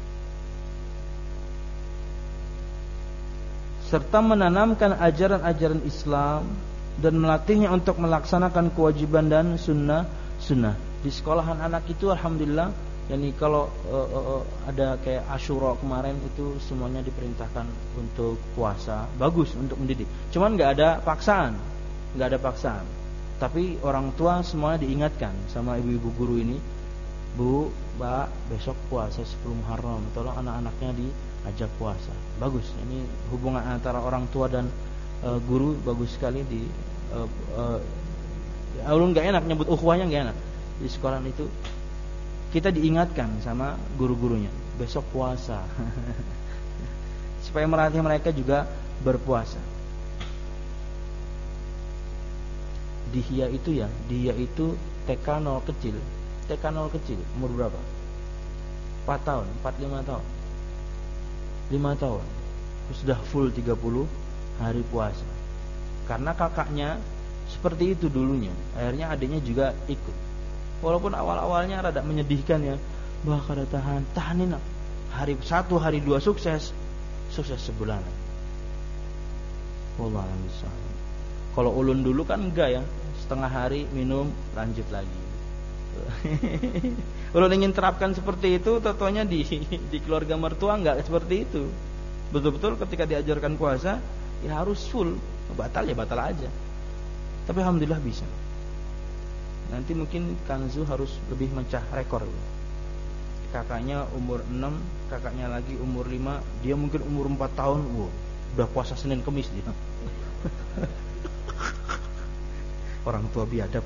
serta menanamkan ajaran-ajaran Islam dan melatihnya untuk melaksanakan kewajiban dan sunnah-sunnah. Di sekolahan anak itu alhamdulillah, yani kalau uh, uh, ada kayak Asyura kemarin itu semuanya diperintahkan untuk puasa, bagus untuk mendidik. Cuman nggak ada paksaan, nggak ada paksaan. Tapi orang tua semuanya diingatkan sama ibu-ibu guru ini, Bu, Mbak, besok puasa sepuluh Muharram, tolong anak-anaknya diajak puasa. Bagus, ini hubungan antara orang tua dan uh, guru bagus sekali di. Uh, uh, Ulun nggak enak nyebut ukhuwahnya, nggak enak. Di sekolah itu kita diingatkan sama guru-gurunya, besok puasa, supaya melatih mereka juga berpuasa. Dihya itu ya, dia itu T K nol kecil, T K nol kecil, umur berapa? empat tahun, empat lima tahun, lima tahun, sudah full tiga puluh hari puasa. Karena kakaknya seperti itu dulunya, akhirnya adiknya juga ikut. Walaupun awal-awalnya rada menyedihkan ya, bah kada tahan, tahanin hari satu, hari dua sukses, sukses sebulan. Wallahu a'lam bishawab. Kalau ulun dulu kan enggak ya, setengah hari minum lanjut lagi. Ulun ingin terapkan seperti itu, totonya di di keluarga mertua enggak seperti itu. Betul-betul ketika diajarkan puasa ya harus full, batal ya batal aja. Tapi alhamdulillah bisa. Nanti mungkin Kanzu harus lebih mencah rekor. Kakaknya umur enam, kakaknya lagi umur lima, dia mungkin umur empat tahun, wow, udah puasa Senin Kemis dia. Orang tua biadab.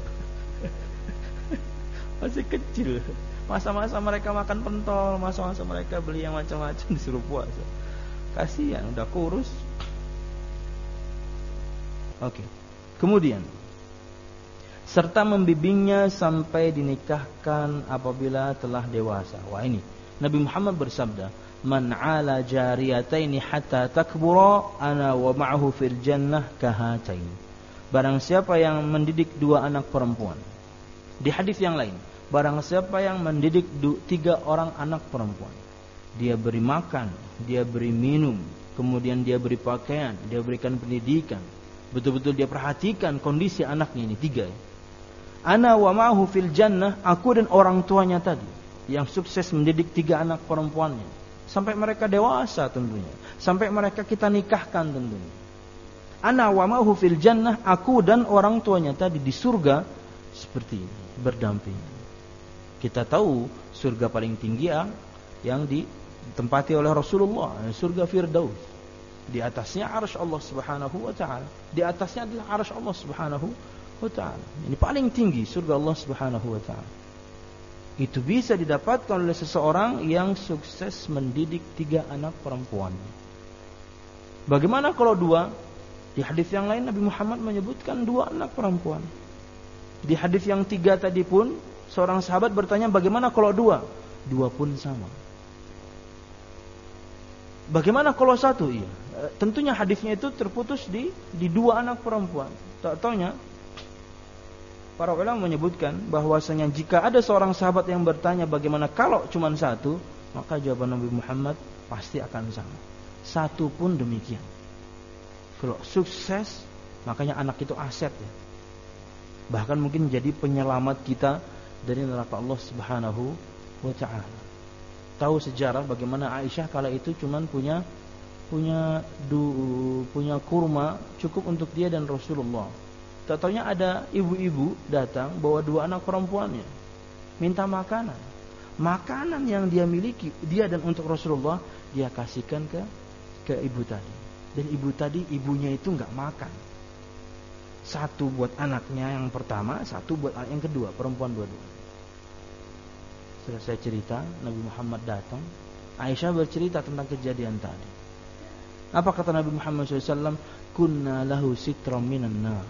Masih kecil. Masa-masa mereka makan pentol, masa-masa mereka beli yang macam-macam disuruh puasa. Kasihan, udah kurus. Oke. Kemudian serta membimbingnya sampai dinikahkan apabila telah dewasa. Wah, ini Nabi Muhammad bersabda, "Man 'ala jariyataini hatta takbura ana wa ma'ahu fil jannah kahatain." Barang siapa yang mendidik dua anak perempuan. Di hadis yang lain, barang siapa yang mendidik du, tiga orang anak perempuan, dia beri makan, dia beri minum, kemudian dia beri pakaian, dia berikan pendidikan, betul-betul dia perhatikan kondisi anaknya ini tiga. Ana wa ma'ahu fil jannah, aku dan orang tuanya tadi yang sukses mendidik tiga anak perempuannya sampai mereka dewasa tentunya, sampai mereka kita nikahkan tentunya. Ana wa ma'ahu fil jannah, aku dan orang tuanya tadi di surga seperti ini, berdamping. Kita tahu surga paling tinggi yang ditempati oleh Rasulullah, surga Firdaus. Di atasnya arsy Allah Subhanahu wa taala. Di atasnya adalah arsy Allah Subhanahu wa taala. Ini paling tinggi surga Allah Subhanahu wa taala. Itu bisa didapatkan oleh seseorang yang sukses mendidik tiga anak perempuan. Bagaimana kalau dua? Di hadis yang lain Nabi Muhammad menyebutkan dua anak perempuan. Di hadis yang tiga tadi pun seorang sahabat bertanya, bagaimana kalau dua? Dua pun sama. Bagaimana kalau satu? Iya. Tentunya hadisnya itu terputus di di dua anak perempuan. Tak taunya para ulama menyebutkan bahwasanya jika ada seorang sahabat yang bertanya bagaimana kalau cuma satu, maka jawaban Nabi Muhammad pasti akan sama. Satu pun demikian. Kalau sukses, makanya anak itu aset ya. Bahkan mungkin jadi penyelamat kita dari neraka Allah Subhanahu wa taala. Tahu sejarah bagaimana Aisyah kala itu cuman punya punya du, punya kurma cukup untuk dia dan Rasulullah. Tak taunya ada ibu-ibu datang bawa dua anak perempuannya, minta makanan. Makanan yang dia miliki, dia dan untuk Rasulullah, dia kasihkan ke ke ibu tadi. Dan ibu tadi, ibunya itu enggak makan. Satu buat anaknya yang pertama, satu buat anak yang kedua, perempuan dua-dua. Selesai cerita, Nabi Muhammad datang. Aisyah bercerita tentang kejadian tadi. Apa kata Nabi Muhammad shallallahu alaihi wasallam? Kunna lahu sitram minan nar.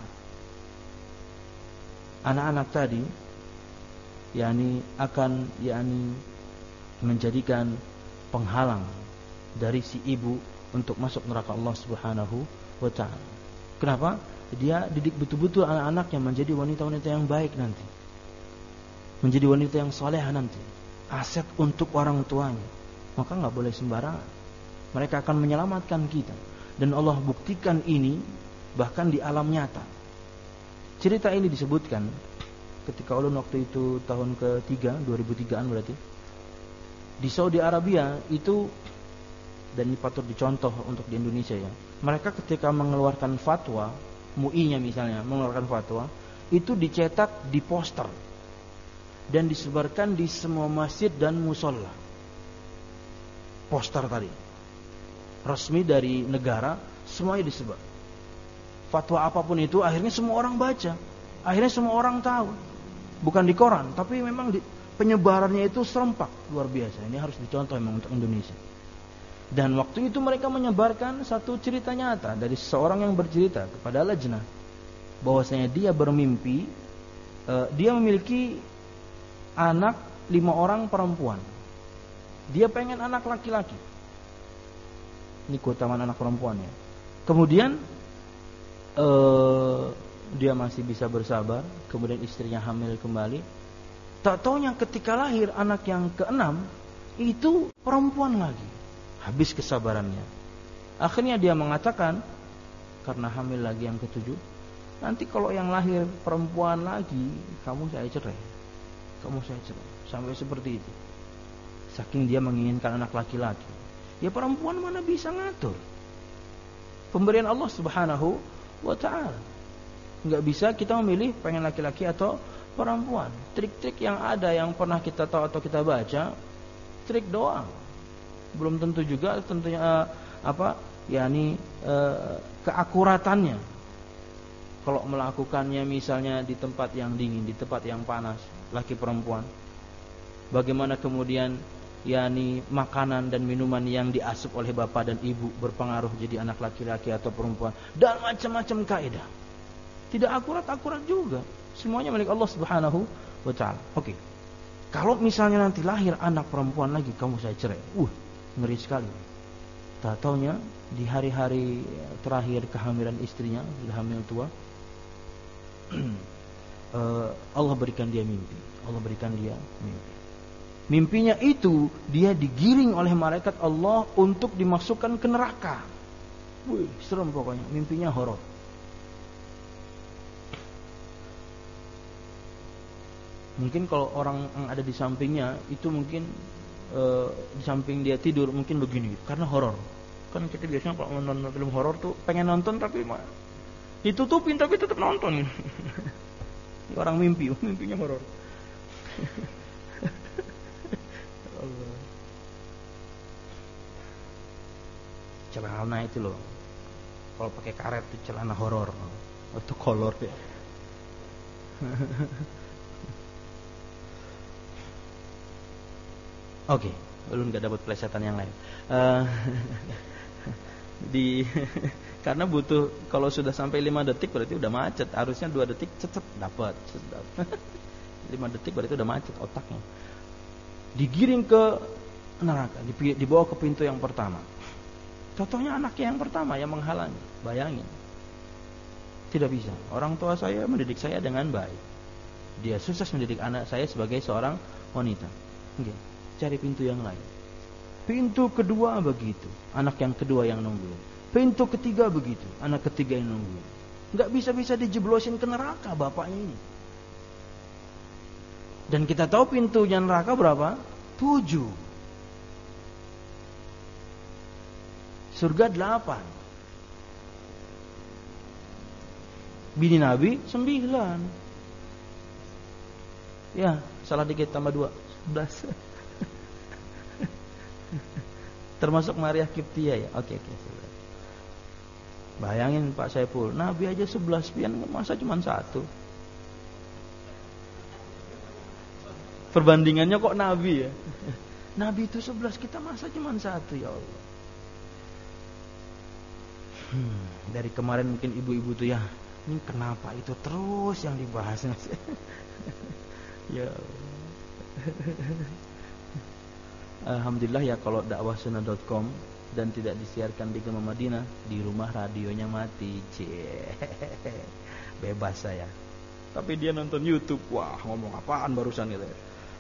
Anak-anak tadi, yakni akan yakni menjadikan penghalang dari si ibu untuk masuk neraka Allah Subhanahu wa taala. Kenapa? Dia didik betul-betul anak-anaknya menjadi wanita-wanita yang baik nanti. Menjadi wanita yang salehah nanti. Aset untuk orang tuanya. Maka enggak boleh sembarangan. Mereka akan menyelamatkan kita. Dan Allah buktikan ini bahkan di alam nyata. Cerita ini disebutkan ketika ulun waktu itu tahun ketiga, dua ribu tigaan berarti. Di Saudi Arabia itu, dan ini patut dicontoh untuk di Indonesia ya. Mereka ketika mengeluarkan fatwa, M U I-nya misalnya mengeluarkan fatwa, itu dicetak di poster dan disebarkan di semua masjid dan musola. Poster tadi resmi dari negara, semuanya disebar. Fatwa apapun itu akhirnya semua orang baca, akhirnya semua orang tahu. Bukan di koran, tapi memang di, penyebarannya itu serempak, luar biasa. Ini harus dicontoh memang untuk Indonesia. Dan waktu itu mereka menyebarkan satu cerita nyata dari seorang yang bercerita kepada lajnah bahwasanya dia bermimpi uh, dia memiliki anak lima orang perempuan. Dia pengen anak laki-laki. Ini keutamaan anak perempuannya. Kemudian uh, dia masih bisa bersabar. Kemudian istrinya hamil kembali. Tak taunya ketika lahir anak yang keenam itu perempuan lagi. Habis kesabarannya. Akhirnya dia mengatakan, karena hamil lagi yang ketujuh, Nanti kalau yang lahir perempuan lagi, kamu saya cerai. Kamu saya cerai. Sampai seperti itu. Saking dia menginginkan anak laki-laki. Ya perempuan mana bisa ngatur? Pemberian Allah Subhanahu wa ta'ala. Enggak bisa kita memilih pengen laki-laki atau perempuan. Trik-trik yang ada yang pernah kita tahu atau kita baca, trik doang. Belum tentu juga tentunya uh, apa? yakni uh, keakuratannya. Kalau melakukannya misalnya di tempat yang dingin, di tempat yang panas, laki perempuan. Bagaimana kemudian yakni makanan dan minuman yang diasup oleh bapak dan ibu berpengaruh jadi anak laki-laki atau perempuan, dan macam-macam kaidah. Tidak akurat-akurat juga. Semuanya milik Allah Subhanahu wa ta'ala. Oke. Kalau misalnya nanti lahir anak perempuan lagi, kamu saya cerai. Uh, ngeri sekali. Tak taunya di hari-hari terakhir kehamilan istrinya, sudah hamil tua, Allah berikan dia mimpi. Allah berikan dia mimpi. Mimpinya itu dia digiring oleh malaikat Allah untuk dimasukkan ke neraka. Wih, serem pokoknya. Mimpinya horor. Mungkin kalau orang yang ada di sampingnya itu mungkin e, di samping dia tidur mungkin begini, karena horor. Kan kita biasanya kalau nonton film horor tuh pengen nonton tapi mah ditutupin tapi tetap nonton. Orang mimpi, mimpinya horor. Celana itu loh, kalau pakai karet itu celana horor, itu kolor ya. Oke, okay, belum nggak dapat plesetan yang lain. Uh, di karena butuh, kalau sudah sampai lima detik berarti udah macet. Harusnya dua detik cecep dapat. lima detik berarti udah macet otaknya. Digiring ke neraka, dibawa ke pintu yang pertama. Contohnya anaknya yang pertama yang menghalangi. Bayangin. Tidak bisa. Orang tua saya mendidik saya dengan baik. Dia sukses mendidik anak saya sebagai seorang wanita. Oke, cari pintu yang lain. Pintu kedua begitu, anak yang kedua yang nunggu. Pintu ketiga begitu, anak ketiga yang nunggu. Enggak bisa-bisa dijeblosin ke neraka bapaknya ini. Dan kita tahu pintunya neraka berapa? Tujuh. Surga delapan. Bini Nabi sembilan. Ya, salah dikit tambah dua, sebelas. Termasuk Maria Kiptia ya. Oke, oke. Bayangin Pak Saiful, Nabi aja sebelas pian, masa cuma satu? Perbandingannya kok Nabi ya? Nabi itu sebelas, kita masa cuma satu, ya Allah. Hmm, dari kemarin mungkin ibu-ibu tuh ya, ini kenapa itu terus yang dibahas? Ya Alhamdulillah ya kalau dakwah sunnah dot com dan tidak disiarkan di Gema Madinah, di rumah radionya mati. Cie. Bebas saya. Tapi dia nonton YouTube. Wah, ngomong apaan barusan itu.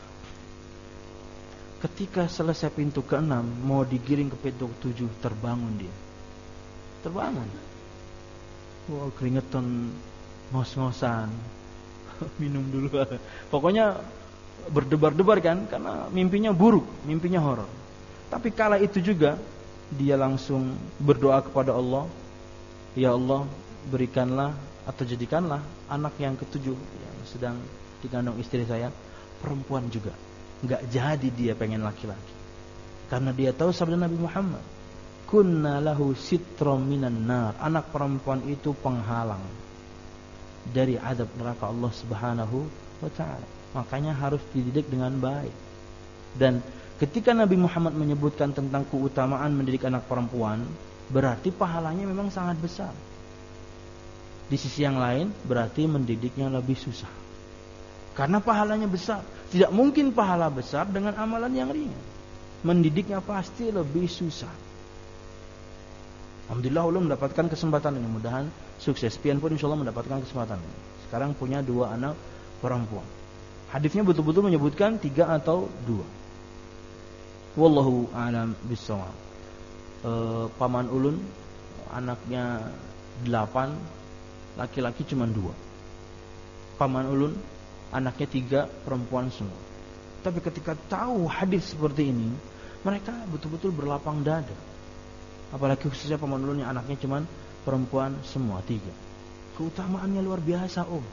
Ketika selesai pintu keenam, mau digiring ke pintu ketujuh, terbangun dia. Terbangun. Wah, keringetan, ngos-ngosan. Minum dulu. Pokoknya berdebar-debar kan, karena mimpinya buruk, mimpinya horor. Tapi kala itu juga dia langsung berdoa kepada Allah, ya Allah, berikanlah atau jadikanlah anak yang ketujuh yang sedang dikandung istri saya perempuan juga. Enggak jadi dia pengen laki-laki. Karena dia tahu sabda Nabi Muhammad, kunna lahu sitram minan nar. Anak perempuan itu penghalang dari azab neraka Allah Subhanahu wa taala. Makanya harus dididik dengan baik. Dan ketika Nabi Muhammad menyebutkan tentang keutamaan mendidik anak perempuan, berarti pahalanya memang sangat besar. Di sisi yang lain, berarti mendidiknya lebih susah. Karena pahalanya besar. Tidak mungkin pahala besar dengan amalan yang ringan. Mendidiknya pasti lebih susah. Alhamdulillah ulun mendapatkan kesempatan ini. Mudah-mudahan sukses. Pian pun insya Allah mendapatkan kesempatan ini. Sekarang punya dua anak perempuan. Hadisnya betul-betul menyebutkan tiga atau dua. Wallahu a'lam bishawab. E, paman ulun anaknya delapan, laki-laki cuma dua. Paman ulun anaknya tiga, perempuan semua. Tapi ketika tahu hadis seperti ini, mereka betul-betul berlapang dada. Apalagi khususnya paman ulun yang anaknya cuma perempuan semua, tiga. Keutamaannya luar biasa, om.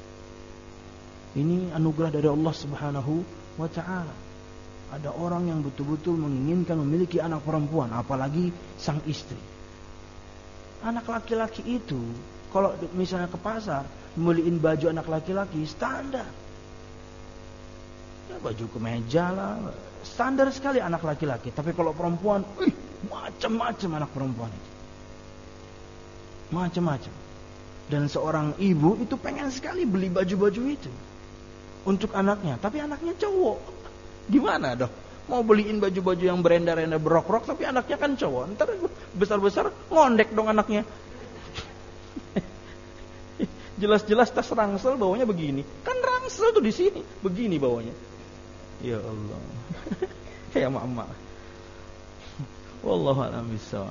Ini anugerah dari Allah Subhanahu wa ta'ala. Ada orang yang betul-betul menginginkan memiliki anak perempuan, apalagi sang istri. Anak laki-laki itu, kalau misalnya ke pasar, beliin baju anak laki-laki, standar. Ya, baju kemeja lah, standar sekali anak laki-laki. Tapi kalau perempuan, wih, macam-macam anak perempuan itu. Macam-macam. Dan seorang ibu itu pengen sekali beli baju-baju itu untuk anaknya, tapi anaknya cowok. Gimana dong? Mau beliin baju-baju yang berenda-renda berok-rok, tapi anaknya kan cowok. Ntar besar-besar ngondek dong anaknya. Jelas-jelas tas rangsel bawanya begini. Kan rangsel tuh di sini, begini bawanya. Ya Allah. Ya mama. Wallahu a'lam bishawab.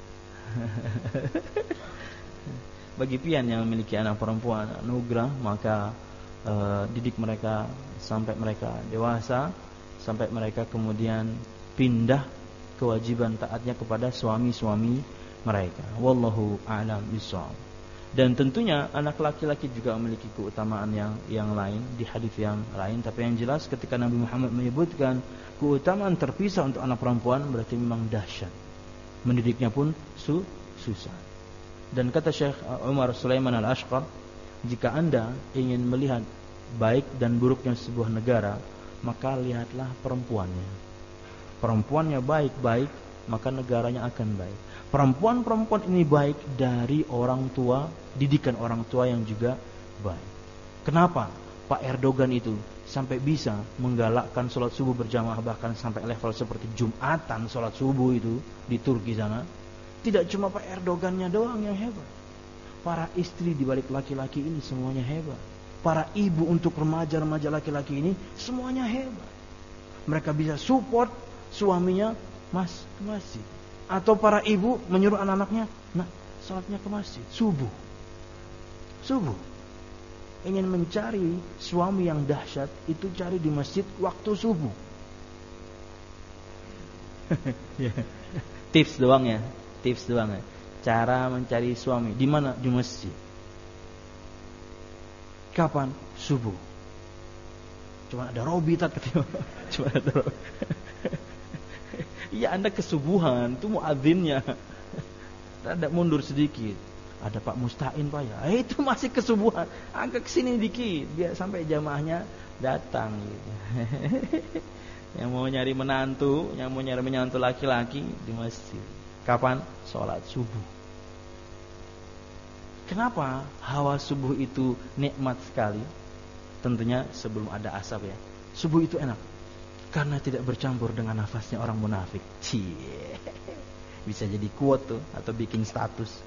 Bagi pian yang memiliki anak perempuan anugerah, maka uh, didik mereka sampai mereka dewasa, sampai mereka kemudian pindah kewajiban taatnya kepada suami-suami mereka. Wallahu a'lam bishawab. Dan tentunya anak laki-laki juga memiliki keutamaan yang yang lain di hadis yang lain. Tapi yang jelas ketika Nabi Muhammad menyebutkan keutamaan terpisah untuk anak perempuan, berarti memang dahsyat. Mendidiknya pun su, susah. Dan kata Syekh Umar Sulaiman Al-Ashqar, jika anda ingin melihat baik dan buruknya sebuah negara, maka lihatlah perempuannya. Perempuannya baik-baik, maka negaranya akan baik. Perempuan-perempuan ini baik dari orang tua, didikan orang tua yang juga baik. Kenapa Pak Erdogan itu sampai bisa menggalakkan sholat subuh berjamaah, bahkan sampai level seperti Jumatan sholat subuh itu di Turki sana? Tidak cuma Pak Erdogannya doang yang hebat. Para istri di balik laki-laki ini semuanya hebat. Para ibu untuk remaja-remaja laki-laki ini semuanya hebat. Mereka bisa support suaminya mas ke masjid. Atau para ibu menyuruh anak-anaknya, nah salatnya ke masjid subuh. Subuh. Ingin mencari suami yang dahsyat, itu cari di masjid waktu subuh. Tips doang ya. Tips doang ya. Cara mencari suami di mana? Di masjid. Kapan? Subuh. Cuma ada Robi tat katanya. Cuma ada Robi. Iya, Anda kesubuhan, itu muadzinnya. Ada mundur sedikit. Ada Pak Mustain Pak ya. Eh, itu masih kesubuhan. Agak kesini dikit biar sampai jamaahnya datang gitu. Yang mau nyari menantu, yang mau nyari menantu laki-laki di masjid. Kapan? Sholat subuh. Kenapa hawa subuh itu nikmat sekali? Tentunya sebelum ada asap ya. Subuh itu enak karena tidak bercampur dengan nafasnya orang munafik. Cie. Bisa jadi quote tuh atau bikin status.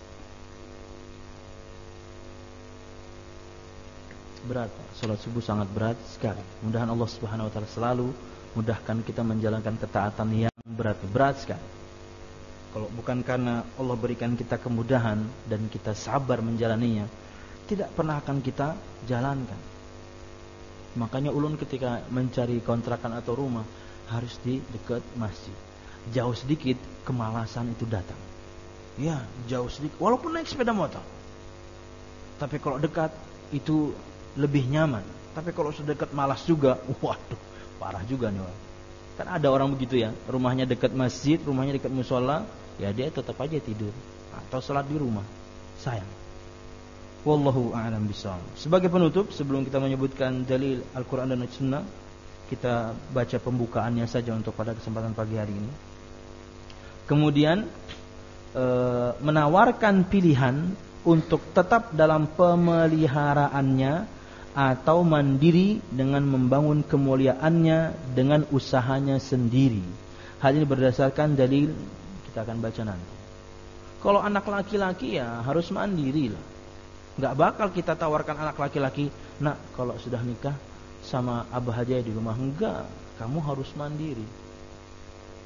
Berat, sholat subuh sangat berat sekali. Mudahan Allah Subhanahu wa taala selalu mudahkan kita menjalankan ketaatan yang berat, berat sekali. Kalau bukan karena Allah berikan kita kemudahan dan kita sabar menjalaninya, tidak pernah akan kita jalankan. Makanya ulun ketika mencari kontrakan atau rumah harus di dekat masjid. Jauh sedikit kemalasan itu datang. Ya, jauh sedikit walaupun naik sepeda motor. Tapi kalau dekat itu lebih nyaman. Tapi kalau sudah dekat malas juga, waduh, parah juga nih orang. Kan ada orang begitu ya, rumahnya dekat masjid, rumahnya dekat musola, ya dia tetap aja tidur atau sholat di rumah. Sayang. Wallahu a'lam bishawab. Sebagai penutup, sebelum kita menyebutkan dalil Al-Quran dan Sunnah, kita baca pembukaannya saja untuk pada kesempatan pagi hari ini. Kemudian e, menawarkan pilihan untuk tetap dalam pemeliharaannya atau mandiri dengan membangun kemuliaannya dengan usahanya sendiri. Hal ini berdasarkan dalil kita akan baca nanti. Kalau anak laki-laki ya harus mandiri lah. Gak bakal kita tawarkan anak laki-laki, nak kalau sudah nikah sama abah aja di rumah. Enggak, kamu harus mandiri.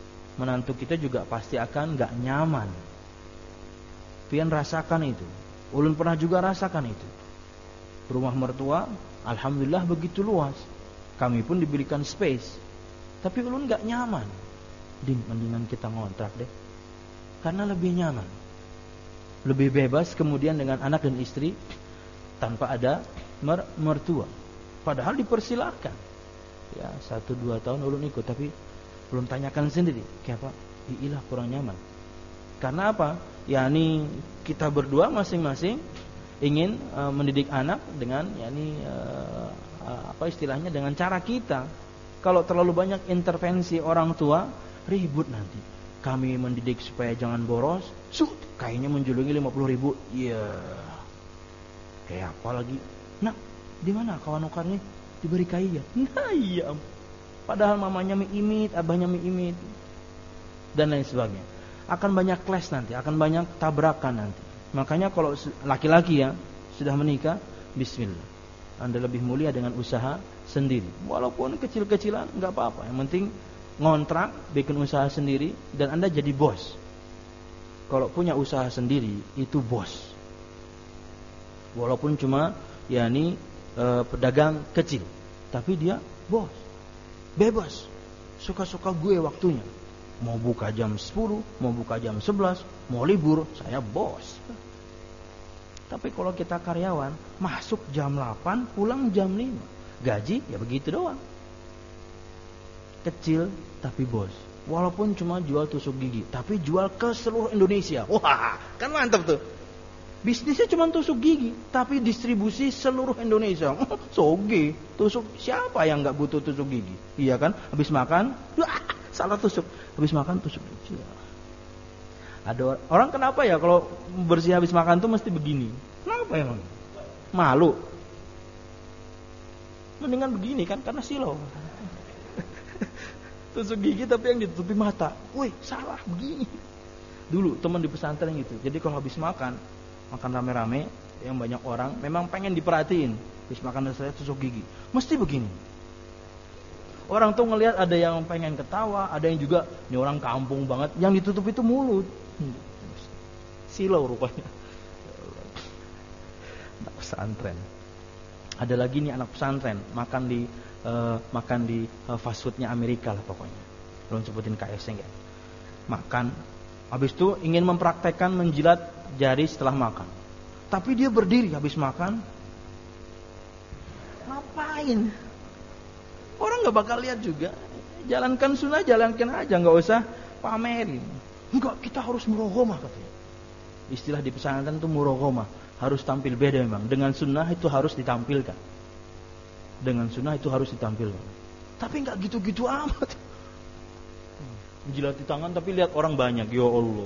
Menantu kita juga pasti akan gak nyaman. Pian rasakan itu. Ulun pernah juga rasakan itu. Rumah mertua, alhamdulillah begitu luas. Kami pun diberikan space. Tapi ulun gak nyaman. Din, mendingan kita ngontrak deh. Karena lebih nyaman. Lebih bebas kemudian dengan anak dan istri tanpa ada mer- mertua. Padahal dipersilahkan. Ya, satu dua tahun ulun ikut, tapi belum tanyakan sendiri. Kayak apa? Iyalah kurang nyaman. Karena apa? Yani kita berdua masing-masing ingin uh, mendidik anak dengan yani uh, uh, apa istilahnya dengan cara kita. Kalau terlalu banyak intervensi orang tua, ribut nanti. Kami mendidik supaya jangan boros, su, kayaknya menjulungi lima puluh ribu. Iya. Yeah. Kayak apa lagi? Nah, di mana kawan ukarnya? Diberi kaya. Nah, iya. Padahal mamanya miimit, abahnya miimit. Dan lain sebagainya. Akan banyak clash nanti, akan banyak tabrakan nanti. Makanya kalau laki-laki ya sudah menikah, bismillah. Anda lebih mulia dengan usaha sendiri. Walaupun kecil-kecilan enggak apa-apa. Yang penting ngontrak, bikin usaha sendiri dan Anda jadi bos. Kalau punya usaha sendiri itu bos. Walaupun cuma yakni e, pedagang kecil, tapi dia bos. Bebas. Suka-suka gue waktunya. Mau buka jam sepuluh, mau buka jam sebelas, mau libur, saya bos. Tapi kalau kita karyawan, masuk jam delapan, pulang jam lima. Gaji ya begitu doang. Kecil tapi bos. Walaupun cuma jual tusuk gigi, tapi jual ke seluruh Indonesia. Wah, kan mantap tuh. Bisnisnya cuma tusuk gigi, tapi distribusi seluruh Indonesia. Soge, tusuk siapa yang nggak butuh tusuk gigi? Iya kan? Habis makan, wah, salah tusuk. Habis makan tusuk gigi. Ada orang kenapa ya kalau bersih habis makan tuh mesti begini? Kenapa emang? Malu. Mendingan begini kan karena silau. Tusuk gigi tapi yang ditutupi mata. Wih, salah begini. Dulu teman di pesantren gitu. Jadi kalau habis makan, makan rame-rame, yang banyak orang, memang pengen diperhatiin. Habis makan saya tusuk gigi. Mesti begini. Orang tuh ngelihat ada yang pengen ketawa, ada yang juga ini orang kampung banget, yang ditutup itu mulut. Silau rupanya. Anak pesantren. Ada lagi nih anak pesantren makan di uh, makan di uh, fast foodnya Amerika lah pokoknya. Belum sebutin K F C enggak. Makan, habis itu ingin mempraktekkan menjilat jari setelah makan. Tapi dia berdiri habis makan. Ngapain? Orang nggak bakal lihat juga. Jalankan sunnah, jalankan aja, nggak usah pamerin. Enggak, kita harus muroghomah katanya. Istilah di pesantren itu muroghomah, harus tampil beda memang. Dengan sunnah itu harus ditampilkan. Dengan sunnah itu harus ditampilkan. Tapi nggak gitu-gitu amat. Menjilati tangan tapi lihat orang banyak, ya Allah.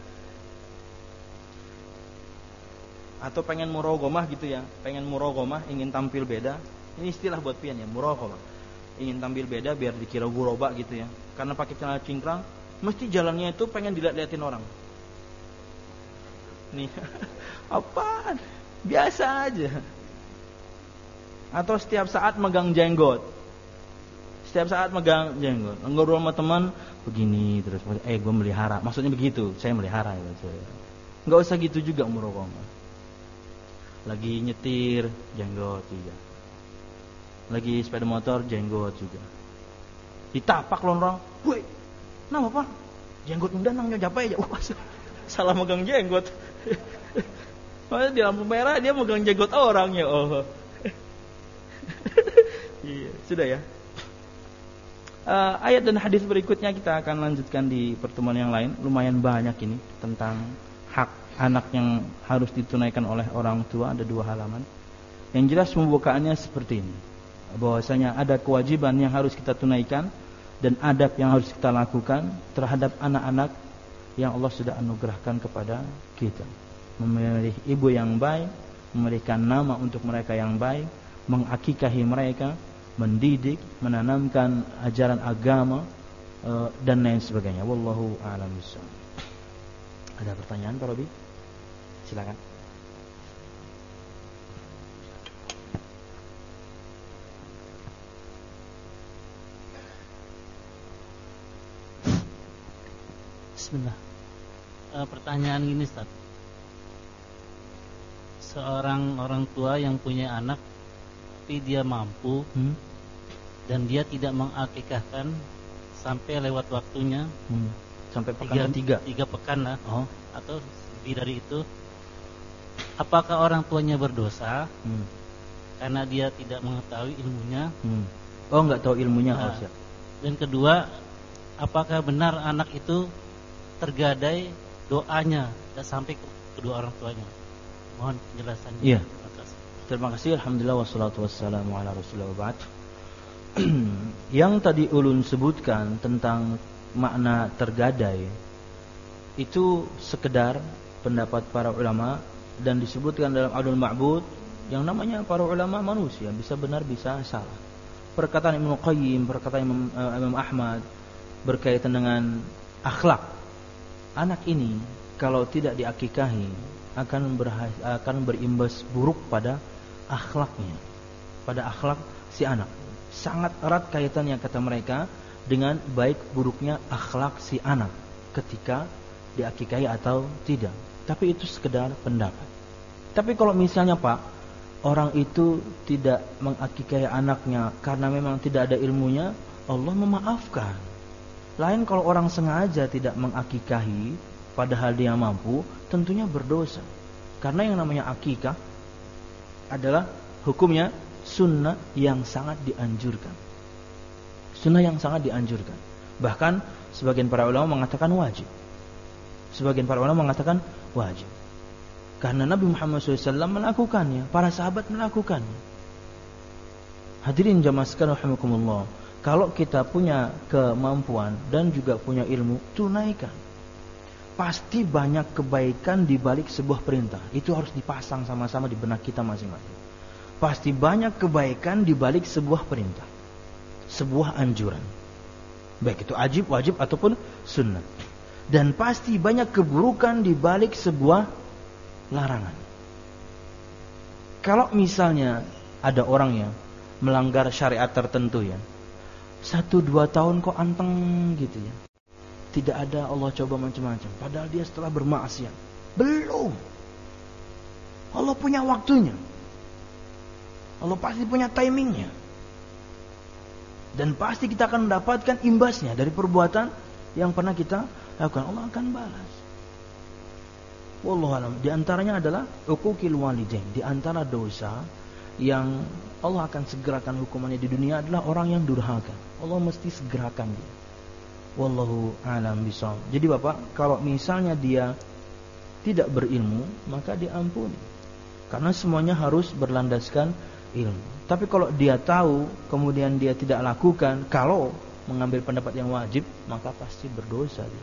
Atau pengen muroghomah gitu ya, pengen muroghomah, ingin tampil beda. Ini istilah buat pian ya, muroghomah. Ingin tampil beda biar dikira guroba gitu ya. Karena pakai celana cingkrang, mesti jalannya itu pengen dilihat-liatin orang. Nih, apaan? Biasa aja. Atau setiap saat megang jenggot. Setiap saat megang jenggot. Ngobrol sama teman begini terus, eh gue melihara. Maksudnya begitu, saya melihara gitu. Enggak usah gitu juga muroghomah. Lagi nyetir jenggot juga. Lagi sepeda motor jenggot juga. Ditapak loh orang. Woi, nama apa? Jenggot muda nang nyojapai aja. Wah, salah megang jenggot. Maksudnya di lampu merah dia megang jenggot orang ya. Oh. Iya, sudah ya. Uh, ayat dan hadis berikutnya kita akan lanjutkan di pertemuan yang lain. Lumayan banyak ini tentang hak anak yang harus ditunaikan oleh orang tua. Ada dua halaman. Yang jelas pembukaannya seperti ini. Bahwasanya ada kewajiban yang harus kita tunaikan dan adab yang harus kita lakukan terhadap anak-anak yang Allah sudah anugerahkan kepada kita. Memilih ibu yang baik, memberikan nama untuk mereka yang baik, mengakikahi mereka, mendidik, menanamkan ajaran agama dan lain sebagainya. Wallahu a'lam bishawab. Ada pertanyaan Pak Robi? Silakan. Bismillah. E, pertanyaan gini Ustaz. seorang orang tua yang punya anak tapi dia mampu hmm? dan dia tidak mengakikahkan sampai lewat waktunya, hmm. sampai pekan tiga, ketiga, tiga pekan lah, oh. atau lebih dari itu, apakah orang tuanya berdosa hmm. karena dia tidak mengetahui ilmunya? Hmm. Oh, nggak tahu ilmunya. Nah, oh, dan kedua, apakah benar anak itu tergadai doanya dan sampai ke kedua orang tuanya? Mohon penjelasannya. Iya. Terima kasih. Alhamdulillah wassalatu wassalamu ala Rasulillah wa ba'd. Yang tadi ulun sebutkan tentang makna tergadai itu sekedar pendapat para ulama dan disebutkan dalam Adul Ma'bud, yang namanya para ulama manusia, bisa benar bisa salah. Perkataan Ibnu Qayyim, perkataan Imam, uh, Imam Ahmad berkaitan dengan akhlak. Anak ini kalau tidak diakikahi akan berhas, akan berimbas buruk pada akhlaknya, pada akhlak si anak. Sangat erat kaitannya kata mereka dengan baik buruknya akhlak si anak ketika diakikahi atau tidak. Tapi itu sekedar pendapat. Tapi kalau misalnya Pak, orang itu tidak mengakikahi anaknya karena memang tidak ada ilmunya, Allah memaafkan. Lain kalau orang sengaja tidak mengakikahi padahal dia mampu, tentunya berdosa. Karena yang namanya akikah adalah hukumnya sunnah yang sangat dianjurkan. Sunnah yang sangat dianjurkan. Bahkan sebagian para ulama mengatakan wajib. Sebagian para ulama mengatakan wajib. Karena Nabi Muhammad shallallahu alaihi wasallam melakukannya, para sahabat melakukannya. Hadirin jamaah sekalian rahimakumullah, kalau kita punya kemampuan dan juga punya ilmu, tunaikan. Pasti banyak kebaikan di balik sebuah perintah. Itu harus dipasang sama-sama di benak kita masing-masing. Pasti banyak kebaikan di balik sebuah perintah, sebuah anjuran, baik itu wajib, wajib ataupun sunnah. Dan pasti banyak keburukan di balik sebuah larangan. Kalau misalnya ada orang yang melanggar syariat tertentu ya, satu dua tahun kok anteng gitu ya, tidak ada Allah coba macam-macam, padahal dia setelah bermaksiat. Belum. Allah punya waktunya. Allah pasti punya timingnya. Dan pasti kita akan mendapatkan imbasnya dari perbuatan yang pernah kita lakukan. Allah akan balas. Wallahu a'lam. Di antaranya adalah uquqil walidain. Di antara dosa yang Allah akan segerakan hukumannya di dunia adalah orang yang durhaka. Allah mesti segerakan dia. Wallahu a'lam bishawab. Jadi Bapak, kalau misalnya dia tidak berilmu, maka diampuni. Karena semuanya harus berlandaskan ilmu. Tapi kalau dia tahu, kemudian dia tidak lakukan, kalau mengambil pendapat yang wajib, maka pasti berdosa dia.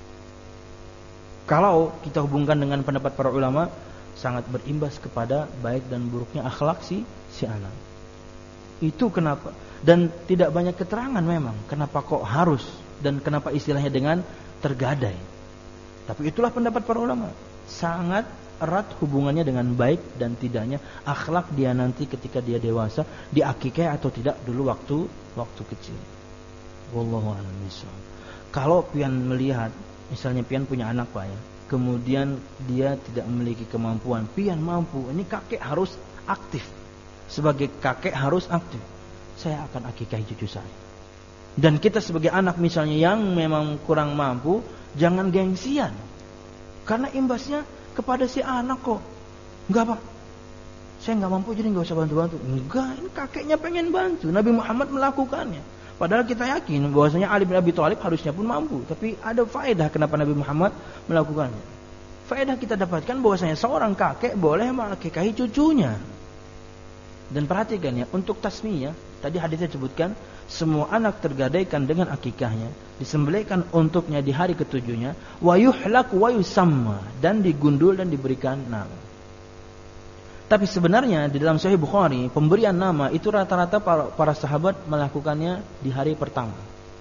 Kalau kita hubungkan dengan pendapat para ulama, sangat berimbas kepada baik dan buruknya akhlak si si anak. Itu kenapa. Dan tidak banyak keterangan memang kenapa kok harus, dan kenapa istilahnya dengan tergadai. Tapi itulah pendapat para ulama. Sangat erat hubungannya dengan baik dan tidaknya akhlak dia nanti ketika dia dewasa, diakikahi atau tidak dulu waktu waktu kecil. Wallahu a'lam bishawab. Kalau pian melihat, misalnya pian punya anak Pak ya, kemudian dia tidak memiliki kemampuan, pian mampu, ini kakek harus aktif. Sebagai kakek harus aktif. Saya akan akikahi cucu saya. Dan kita sebagai anak misalnya yang memang kurang mampu, jangan gengsian. Karena imbasnya kepada si anak kok. Enggak Pak, saya enggak mampu jadi enggak usah bantu-bantu. Enggak, ini kakeknya pengen bantu. Nabi Muhammad melakukannya. Padahal kita yakin bahwasanya Ali bin Abi Thalib harusnya pun mampu. Tapi ada faedah kenapa Nabi Muhammad melakukannya. Faedah kita dapatkan bahwasanya seorang kakek boleh mengakikahi cucunya. Dan perhatikan ya, untuk tasmiyah, tadi hadisnya sebutkan, semua anak tergadaikan dengan akikahnya, disembelihkan untuknya di hari ketujuhnya, wa yuhlaq wa yusamma, dan digundul dan diberikan nama. Tapi sebenarnya di dalam Sahih Bukhari, pemberian nama itu rata-rata para, para sahabat melakukannya di hari pertama.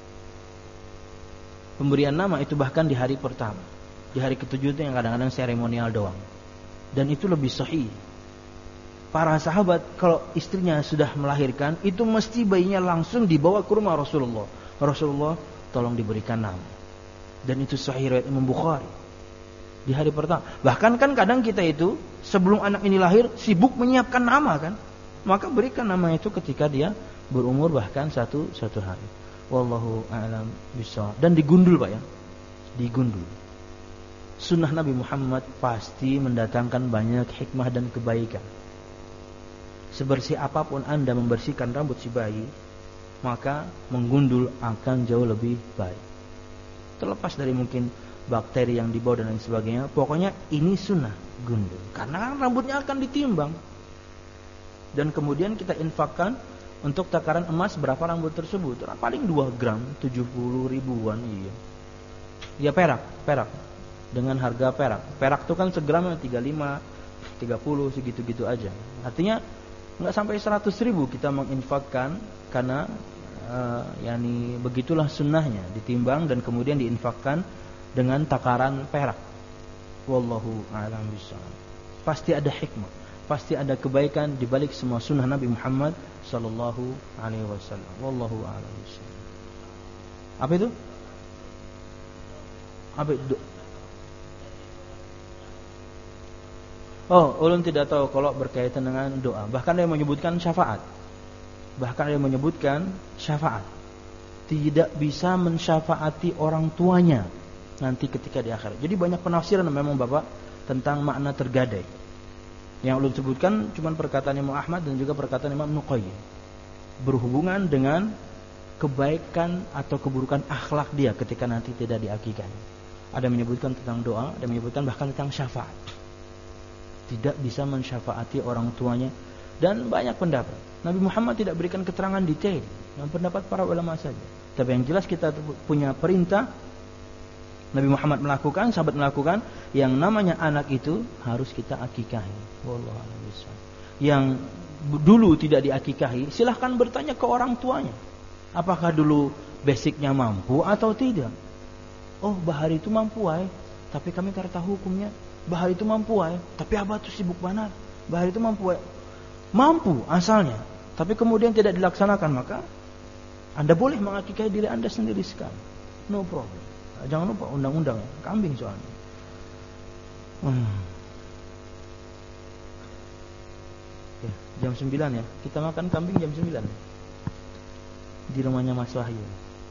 Pemberian nama itu bahkan di hari pertama. Di hari ketujuh itu yang kadang-kadang seremonial doang. Dan itu lebih sahih. Para sahabat kalau istrinya sudah melahirkan, itu mesti bayinya langsung dibawa ke rumah Rasulullah. Rasulullah tolong diberikan nama. Dan itu sahih riwayat Imam Bukhari. Di hari pertama. Bahkan kan kadang kita itu sebelum anak ini lahir sibuk menyiapkan nama kan. Maka berikan nama itu ketika dia berumur bahkan satu satu hari. Wallahu a'lam bishawab. Dan digundul Pak ya. Digundul. Sunnah Nabi Muhammad pasti mendatangkan banyak hikmah dan kebaikan. Sebersih apapun Anda membersihkan rambut si bayi, maka menggundul akan jauh lebih baik. Terlepas dari mungkin bakteri yang dibawa dan lain sebagainya, pokoknya ini sunnah gundul. Karena rambutnya akan ditimbang. Dan kemudian kita infakkan untuk takaran emas berapa rambut tersebut. Paling dua gram, tujuh puluh ribuan. Iya. Ya perak, perak. Dengan harga perak. Perak itu kan segram tiga puluh lima, tiga puluh segitu-gitu aja. Artinya enggak sampai seratus ribu kita menginfakkan karena uh, yakni begitulah sunnahnya, ditimbang dan kemudian diinfakkan dengan takaran perak. Wallahu a'lam bishawab. Pasti ada hikmah, pasti ada kebaikan di balik semua sunnah Nabi Muhammad sallallahu alaihi wasallam. Wallahu a'lam bishawab. Apa itu? Apa itu? Oh, ulun tidak tahu kalau berkaitan dengan doa. Bahkan dia menyebutkan syafaat. Bahkan dia menyebutkan syafaat. Tidak bisa mensyafaati orang tuanya nanti ketika di akhirat. Jadi banyak penafsiran memang Bapak tentang makna tergadai. Yang ulun sebutkan cuma perkataan Imam Ahmad dan juga perkataan Imam Nuqayyim. Berhubungan dengan kebaikan atau keburukan akhlak dia ketika nanti tidak diakikahkan. Ada yang menyebutkan tentang doa, ada yang menyebutkan bahkan tentang syafaat. Tidak bisa mensyafaati orang tuanya dan banyak pendapat. Nabi Muhammad tidak berikan keterangan detail, yang pendapat para ulama saja. Tapi yang jelas kita punya perintah Nabi Muhammad melakukan, sahabat melakukan, yang namanya anak itu harus kita akikahi. Wallahu a'lam bishawab. Yang dulu tidak diakikahi, silahkan bertanya ke orang tuanya. Apakah dulu basicnya mampu atau tidak? Oh, bahari itu mampu ay, tapi kami tidak tahu hukumnya. Bahari itu mampu ay, tapi abah itu sibuk benar. Bahari itu mampu ay. Mampu asalnya, tapi kemudian tidak dilaksanakan, maka Anda boleh mengakikahi diri Anda sendiri sekali. No problem. Jangan lupa undang-undang ya, kambing soalnya. Hmm. Ya, jam sembilan ya. Kita makan kambing jam sembilan ya. Di rumahnya Mas Wahyu.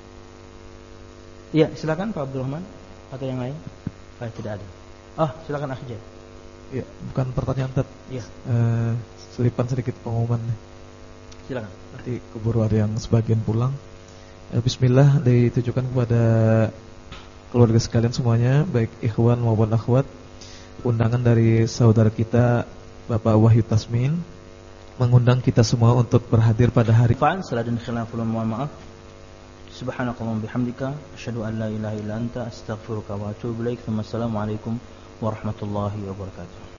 Iya, silakan Pak Abdurrahman atau yang lain. Ah, tidak ada. Oh, silakan Akhi. Iya, bukan pertanyaan Tat. Iya. Uh, selipan sedikit pengumuman. Silakan. Nanti keburu ada yang sebagian pulang. Uh, Bismillah ditujukan kepada keluarga sekalian semuanya, baik ikhwan maupun akhwat. Undangan dari saudara kita Bapak Wahyu Tasmin mengundang kita semua untuk berhadir pada hari Fa'an saladin khilaful mohon maaf. Subhanakallahumma bihamdika asyhadu an la ilaha illa anta astaghfiruka wa atubu ilaik. Wassalamualaikum warahmatullahi wabarakatuh.